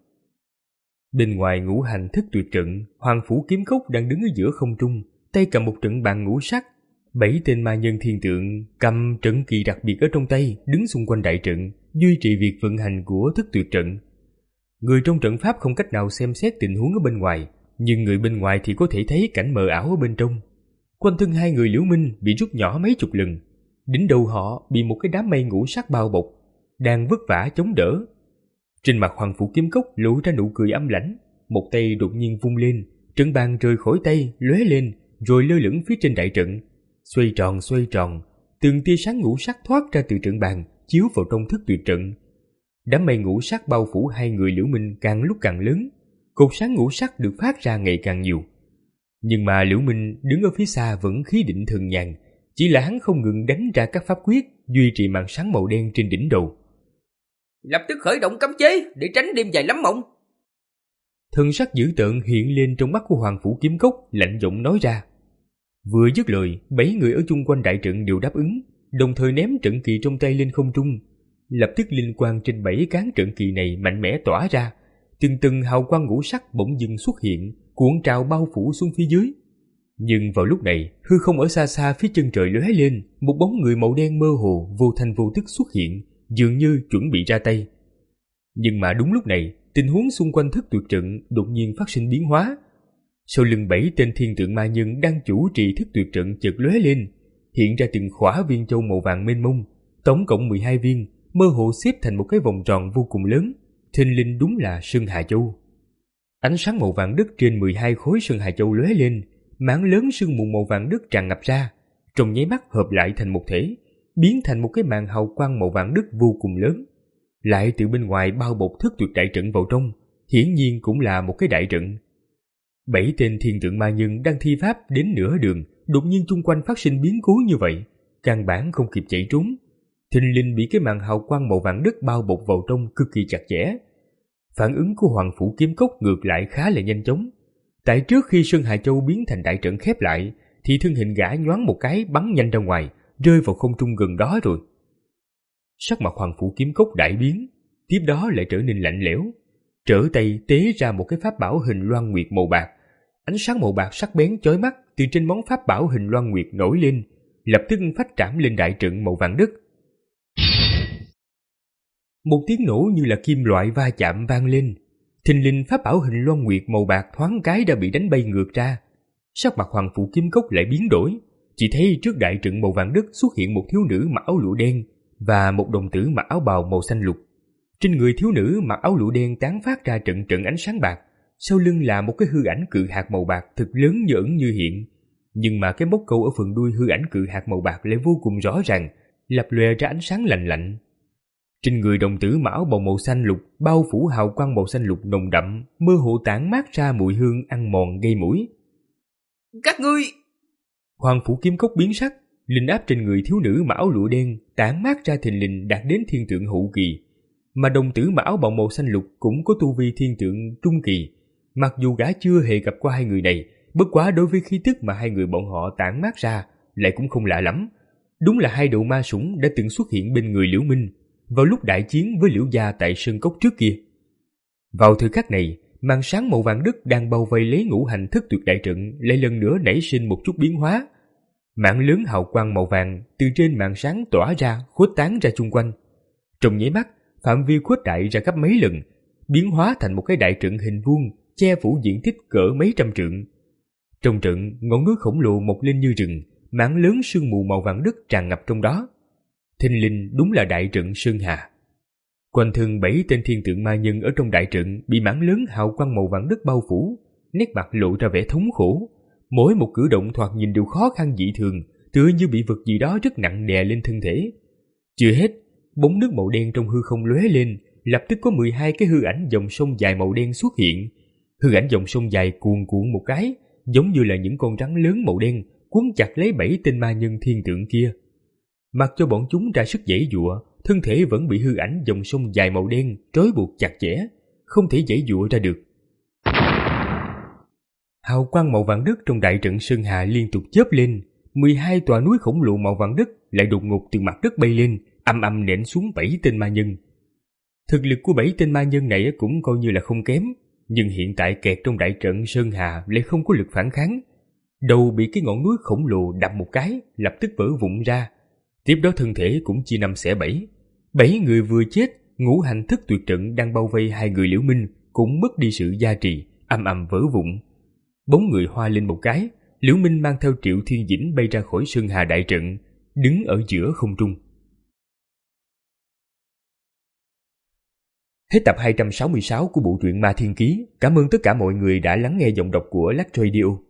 Bên ngoài ngũ hành thức tuyệt trận, Hoàng Phủ Kiếm Cốc đang đứng ở giữa không trung, tay cầm một trận bàn ngũ sắc. Bảy tên ma nhân thiên tượng cầm trận kỳ đặc biệt ở trong tay, đứng xung quanh đại trận, duy trì việc vận hành của thức tuyệt trận. Người trong trận pháp không cách nào xem xét tình huống ở bên ngoài, nhưng người bên ngoài thì có thể thấy cảnh mờ ảo ở bên trong. Quanh thân hai người Liễu Minh bị rút nhỏ mấy chục lần, đỉnh đầu họ bị một cái đám mây ngũ sắc bao bọc, đang vất vả chống đỡ. Trên mặt Hoàng Phủ Kiếm Cốc lộ ra nụ cười âm lãnh, một tay đột nhiên vung lên, trận bàn rời khỏi tay, lóe lên, rồi lơ lửng phía trên đại trận, xoay tròn xoay tròn, từng tia sáng ngũ sắc thoát ra từ trận bàn, chiếu vào trong thức tuyệt trận. Đám mây ngũ sắc bao phủ hai người Liễu Minh càng lúc càng lớn, cột sáng ngũ sắc được phát ra ngày càng nhiều. Nhưng mà Liễu Minh đứng ở phía xa vẫn khí định thần nhàn, chỉ là hắn không ngừng đánh ra các pháp quyết, duy trì màn sáng màu đen trên đỉnh đầu. Lập tức khởi động cấm chế để tránh đêm dài lắm mộng. Thần sắc dữ tợn hiện lên trong mắt của Hoàng Phủ Kiếm Cốc, lạnh giọng nói ra. Vừa dứt lời, bảy người ở chung quanh đại trận đều đáp ứng, đồng thời ném trận kỳ trong tay lên không trung. Lập tức linh quang trên bảy cán trận kỳ này mạnh mẽ tỏa ra, từng từng hào quang ngũ sắc bỗng dưng xuất hiện, cuộn trào bao phủ xuống phía dưới. Nhưng vào lúc này, hư không ở xa xa phía chân trời lóe lên, một bóng người màu đen mơ hồ vô thanh vô tức xuất hiện, dường như chuẩn bị ra tay. Nhưng mà đúng lúc này, tình huống xung quanh thức tuyệt trận đột nhiên phát sinh biến hóa. Sau lưng bảy tên thiên tượng ma nhân đang chủ trì thức tuyệt trận chợt lóe lên, hiện ra từng khỏa viên châu màu vàng mênh mông, tổng cộng mười hai viên, mơ hồ xếp thành một cái vòng tròn vô cùng lớn, thình lình đúng là Sơn Hà Châu. Ánh sáng màu vàng đất trên mười hai khối Sơn Hà Châu lóe lên, mảng lớn sương mù màu vàng đất tràn ngập ra, trong nháy mắt hợp lại thành một thể, biến thành một cái màn hào quang màu vàng đất vô cùng lớn, lại từ bên ngoài bao bọc thức tuyệt đại trận vào trong, hiển nhiên cũng là một cái đại trận. Bảy tên thiên tượng ma nhân đang thi pháp đến nửa đường, đột nhiên chung quanh phát sinh biến cố như vậy, căn bản không kịp chạy trốn, thình lình bị cái màn hào quang màu vàng đất bao bọc vào trong cực kỳ chặt chẽ. Phản ứng của Hoàng Phủ Kiếm Cốc ngược lại khá là nhanh chóng. Tại trước khi Sơn Hà Châu biến thành đại trận khép lại, thì thân hình gã nhoáng một cái bắn nhanh ra ngoài, rơi vào không trung gần đó rồi. Sắc mặt Hoàng Phủ Kiếm Cốc đại biến, tiếp đó lại trở nên lạnh lẽo, trở tay tế ra một cái pháp bảo hình loan nguyệt màu bạc. Ánh sáng màu bạc sắc bén chói mắt từ trên món pháp bảo hình loan nguyệt nổi lên, lập tức phách trảm lên đại trận màu vàng đất. Một tiếng nổ như là kim loại va chạm vang lên, thình lình pháp bảo hình loan nguyệt màu bạc thoáng cái đã bị đánh bay ngược ra. Sắc mặt Hoàng Phủ Kiếm Cốc lại biến đổi, chỉ thấy trước đại trận màu vàng đất xuất hiện một thiếu nữ mặc áo lụa đen và một đồng tử mặc áo bào màu xanh lục. Trên người thiếu nữ mặc áo lụa đen tán phát ra trận trận ánh sáng bạc, sau lưng là một cái hư ảnh cự hạt màu bạc thực lớn như ẩn như hiện. Nhưng mà cái móc câu ở phần đuôi hư ảnh cự hạt màu bạc lại vô cùng rõ ràng, lập lòe ra ánh sáng lạnh lạnh. Trên người đồng tử mão bầu màu xanh lục bao phủ hào quang màu xanh lục nồng đậm, mơ hồ tản mát ra mùi hương ăn mòn gây mũi. Các ngươi! Hoàng Phủ Kiếm Cốc biến sắc, linh áp trên người thiếu nữ mão lụa đen tản mát ra thình lình đạt đến thiên tượng hậu kỳ, mà đồng tử mão bầu màu xanh lục cũng có tu vi thiên tượng trung kỳ. Mặc dù gã chưa hề gặp qua hai người này, bất quá đối với khí tức mà hai người bọn họ tản mát ra lại cũng không lạ lắm. Đúng là hai đầu ma sủng đã từng xuất hiện bên người Liễu Minh vào lúc đại chiến với Liễu gia tại sơn cốc trước kia. Vào thời khắc này, màn sáng màu vàng đất đang bao vây lấy ngũ hành thất tuyệt đại trận lại lần nữa nảy sinh một chút biến hóa. Mảng lớn hào quang màu vàng từ trên màn sáng tỏa ra, khuếch tán ra chung quanh. Trong nháy mắt, phạm vi khuếch đại ra gấp mấy lần, biến hóa thành một cái đại trận hình vuông che phủ diện tích cỡ mấy trăm trượng. Trong trận, ngọn núi khổng lồ mọc lên như rừng, mảng lớn sương mù màu vàng đất tràn ngập trong đó. Thình lình đúng là đại trận Sơn Hà. Quanh thân bảy tên thiên tượng ma nhân ở trong đại trận bị mảng lớn hào quang màu vàng đất bao phủ, nét mặt lộ ra vẻ thống khổ. Mỗi một cử động thoạt nhìn đều khó khăn dị thường, tựa như bị vật gì đó rất nặng đè lên thân thể. Chưa hết, bóng nước màu đen trong hư không lóe lên, lập tức có mười hai cái hư ảnh dòng sông dài màu đen xuất hiện. Hư ảnh dòng sông dài cuồn cuộn một cái, giống như là những con rắn lớn màu đen cuốn chặt lấy bảy tên ma nhân thiên tượng kia. Mặc cho bọn chúng ra sức giãy giụa, thân thể vẫn bị hư ảnh dòng sông dài màu đen trói buộc chặt chẽ, không thể giãy giụa ra được. Hào quang màu vàng đất trong đại trận Sơn Hà liên tục chớp lên, mười hai tòa núi khổng lồ màu vàng đất lại đột ngột từ mặt đất bay lên, âm âm nện xuống bảy tên ma nhân. Thực lực của bảy tên ma nhân này cũng coi như là không kém, nhưng hiện tại kẹt trong đại trận Sơn Hà lại không có lực phản kháng. Đầu bị cái ngọn núi khổng lồ đập một cái, lập tức vỡ vụn ra. Tiếp đó thân thể cũng chia năm xẻ bảy. Bảy người vừa chết, ngũ hành thất tuyệt trận đang bao vây hai người Liễu Minh cũng mất đi sự gia trì, âm ầm vỡ vụn. Bóng người hoa lên một cái, Liễu Minh mang theo Triệu Thiên Dĩnh bay ra khỏi Sơn Hà đại trận, đứng ở giữa không trung. Hết tập hai trăm sáu mươi sáu của bộ truyện Ma Thiên Ký. Cảm ơn tất cả mọi người đã lắng nghe giọng đọc của Lắc Radio.